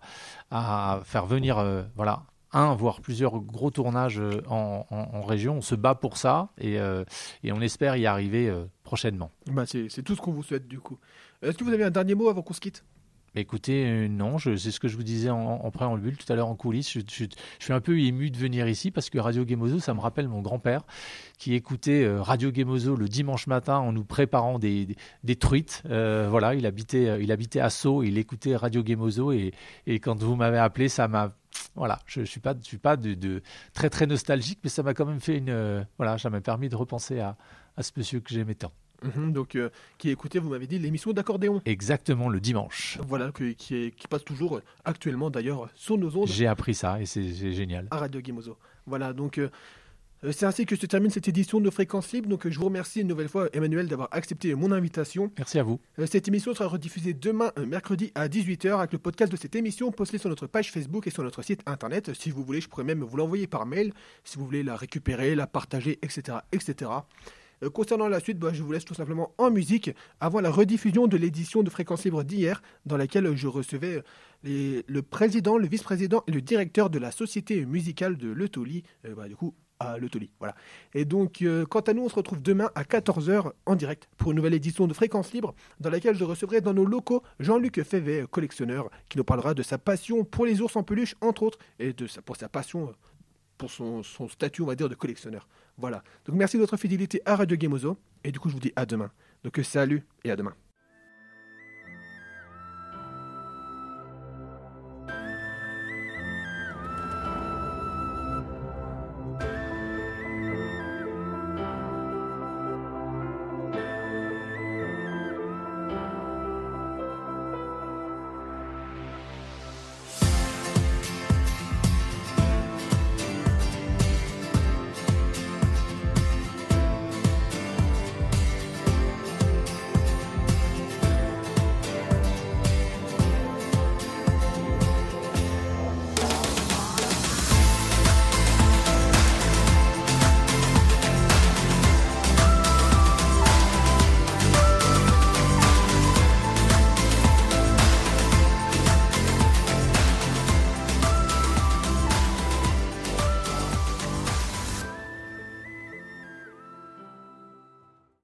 à faire venir, euh, voilà, un, voire plusieurs gros tournages en, en, en région. On se bat pour ça et, euh, et on espère y arriver euh, prochainement. Bah c'est, c'est tout ce qu'on vous souhaite, du coup. Est-ce que vous avez un dernier mot avant qu'on se quitte ? Écoutez, euh, non, je, c'est ce que je vous disais en, en préambule tout à l'heure en coulisses. Je, je, je suis un peu ému de venir ici parce que Radio Gemozo, ça me rappelle mon grand-père qui écoutait euh, Radio Gemozo le dimanche matin en nous préparant des, des, des truites. Euh, voilà, il habitait, euh, il habitait à Sceaux, il écoutait Radio Gemozo et, et quand vous m'avez appelé, ça m'a... Voilà, je ne suis pas, je suis pas de, de très très nostalgique, mais ça m'a quand même fait une... Euh, voilà, ça m'a permis de repenser à, à ce monsieur que j'aimais tant. Mmh, donc, euh, qui écoutait, vous m'avez dit, l'émission d'accordéon. Exactement, le dimanche. Voilà, que, qui, est, qui passe toujours euh, actuellement d'ailleurs sur nos ondes. J'ai appris ça et c'est, c'est génial. À Radio Gemozo. Voilà, donc euh, c'est ainsi que se termine cette édition de Fréquence Libre. Donc, euh, je vous remercie une nouvelle fois, Emmanuel, d'avoir accepté mon invitation. Merci à vous. Euh, cette émission sera rediffusée demain, euh, mercredi à dix-huit heures, avec le podcast de cette émission posté sur notre page Facebook et sur notre site internet. Si vous voulez, je pourrais même vous l'envoyer par mail, si vous voulez la récupérer, la partager, et cetera, et cetera. Euh, concernant la suite, bah, je vous laisse tout simplement en musique avant la rediffusion de l'édition de Fréquence Libre d'hier, dans laquelle je recevais les, le président, le vice-président et le directeur de la société musicale de Le Toli, euh, bah, du coup à Le Toli. Voilà. Et donc, euh, quant à nous, on se retrouve demain à quatorze heures en direct pour une nouvelle édition de Fréquence Libre, dans laquelle je recevrai dans nos locaux Jean-Luc Févet, collectionneur, qui nous parlera de sa passion pour les ours en peluche, entre autres, et de sa, pour sa passion pour son, son statut, on va dire, de collectionneur. Voilà. Donc merci de votre fidélité à Radio Gameozo. Et du coup, je vous dis à demain. Donc salut et à demain.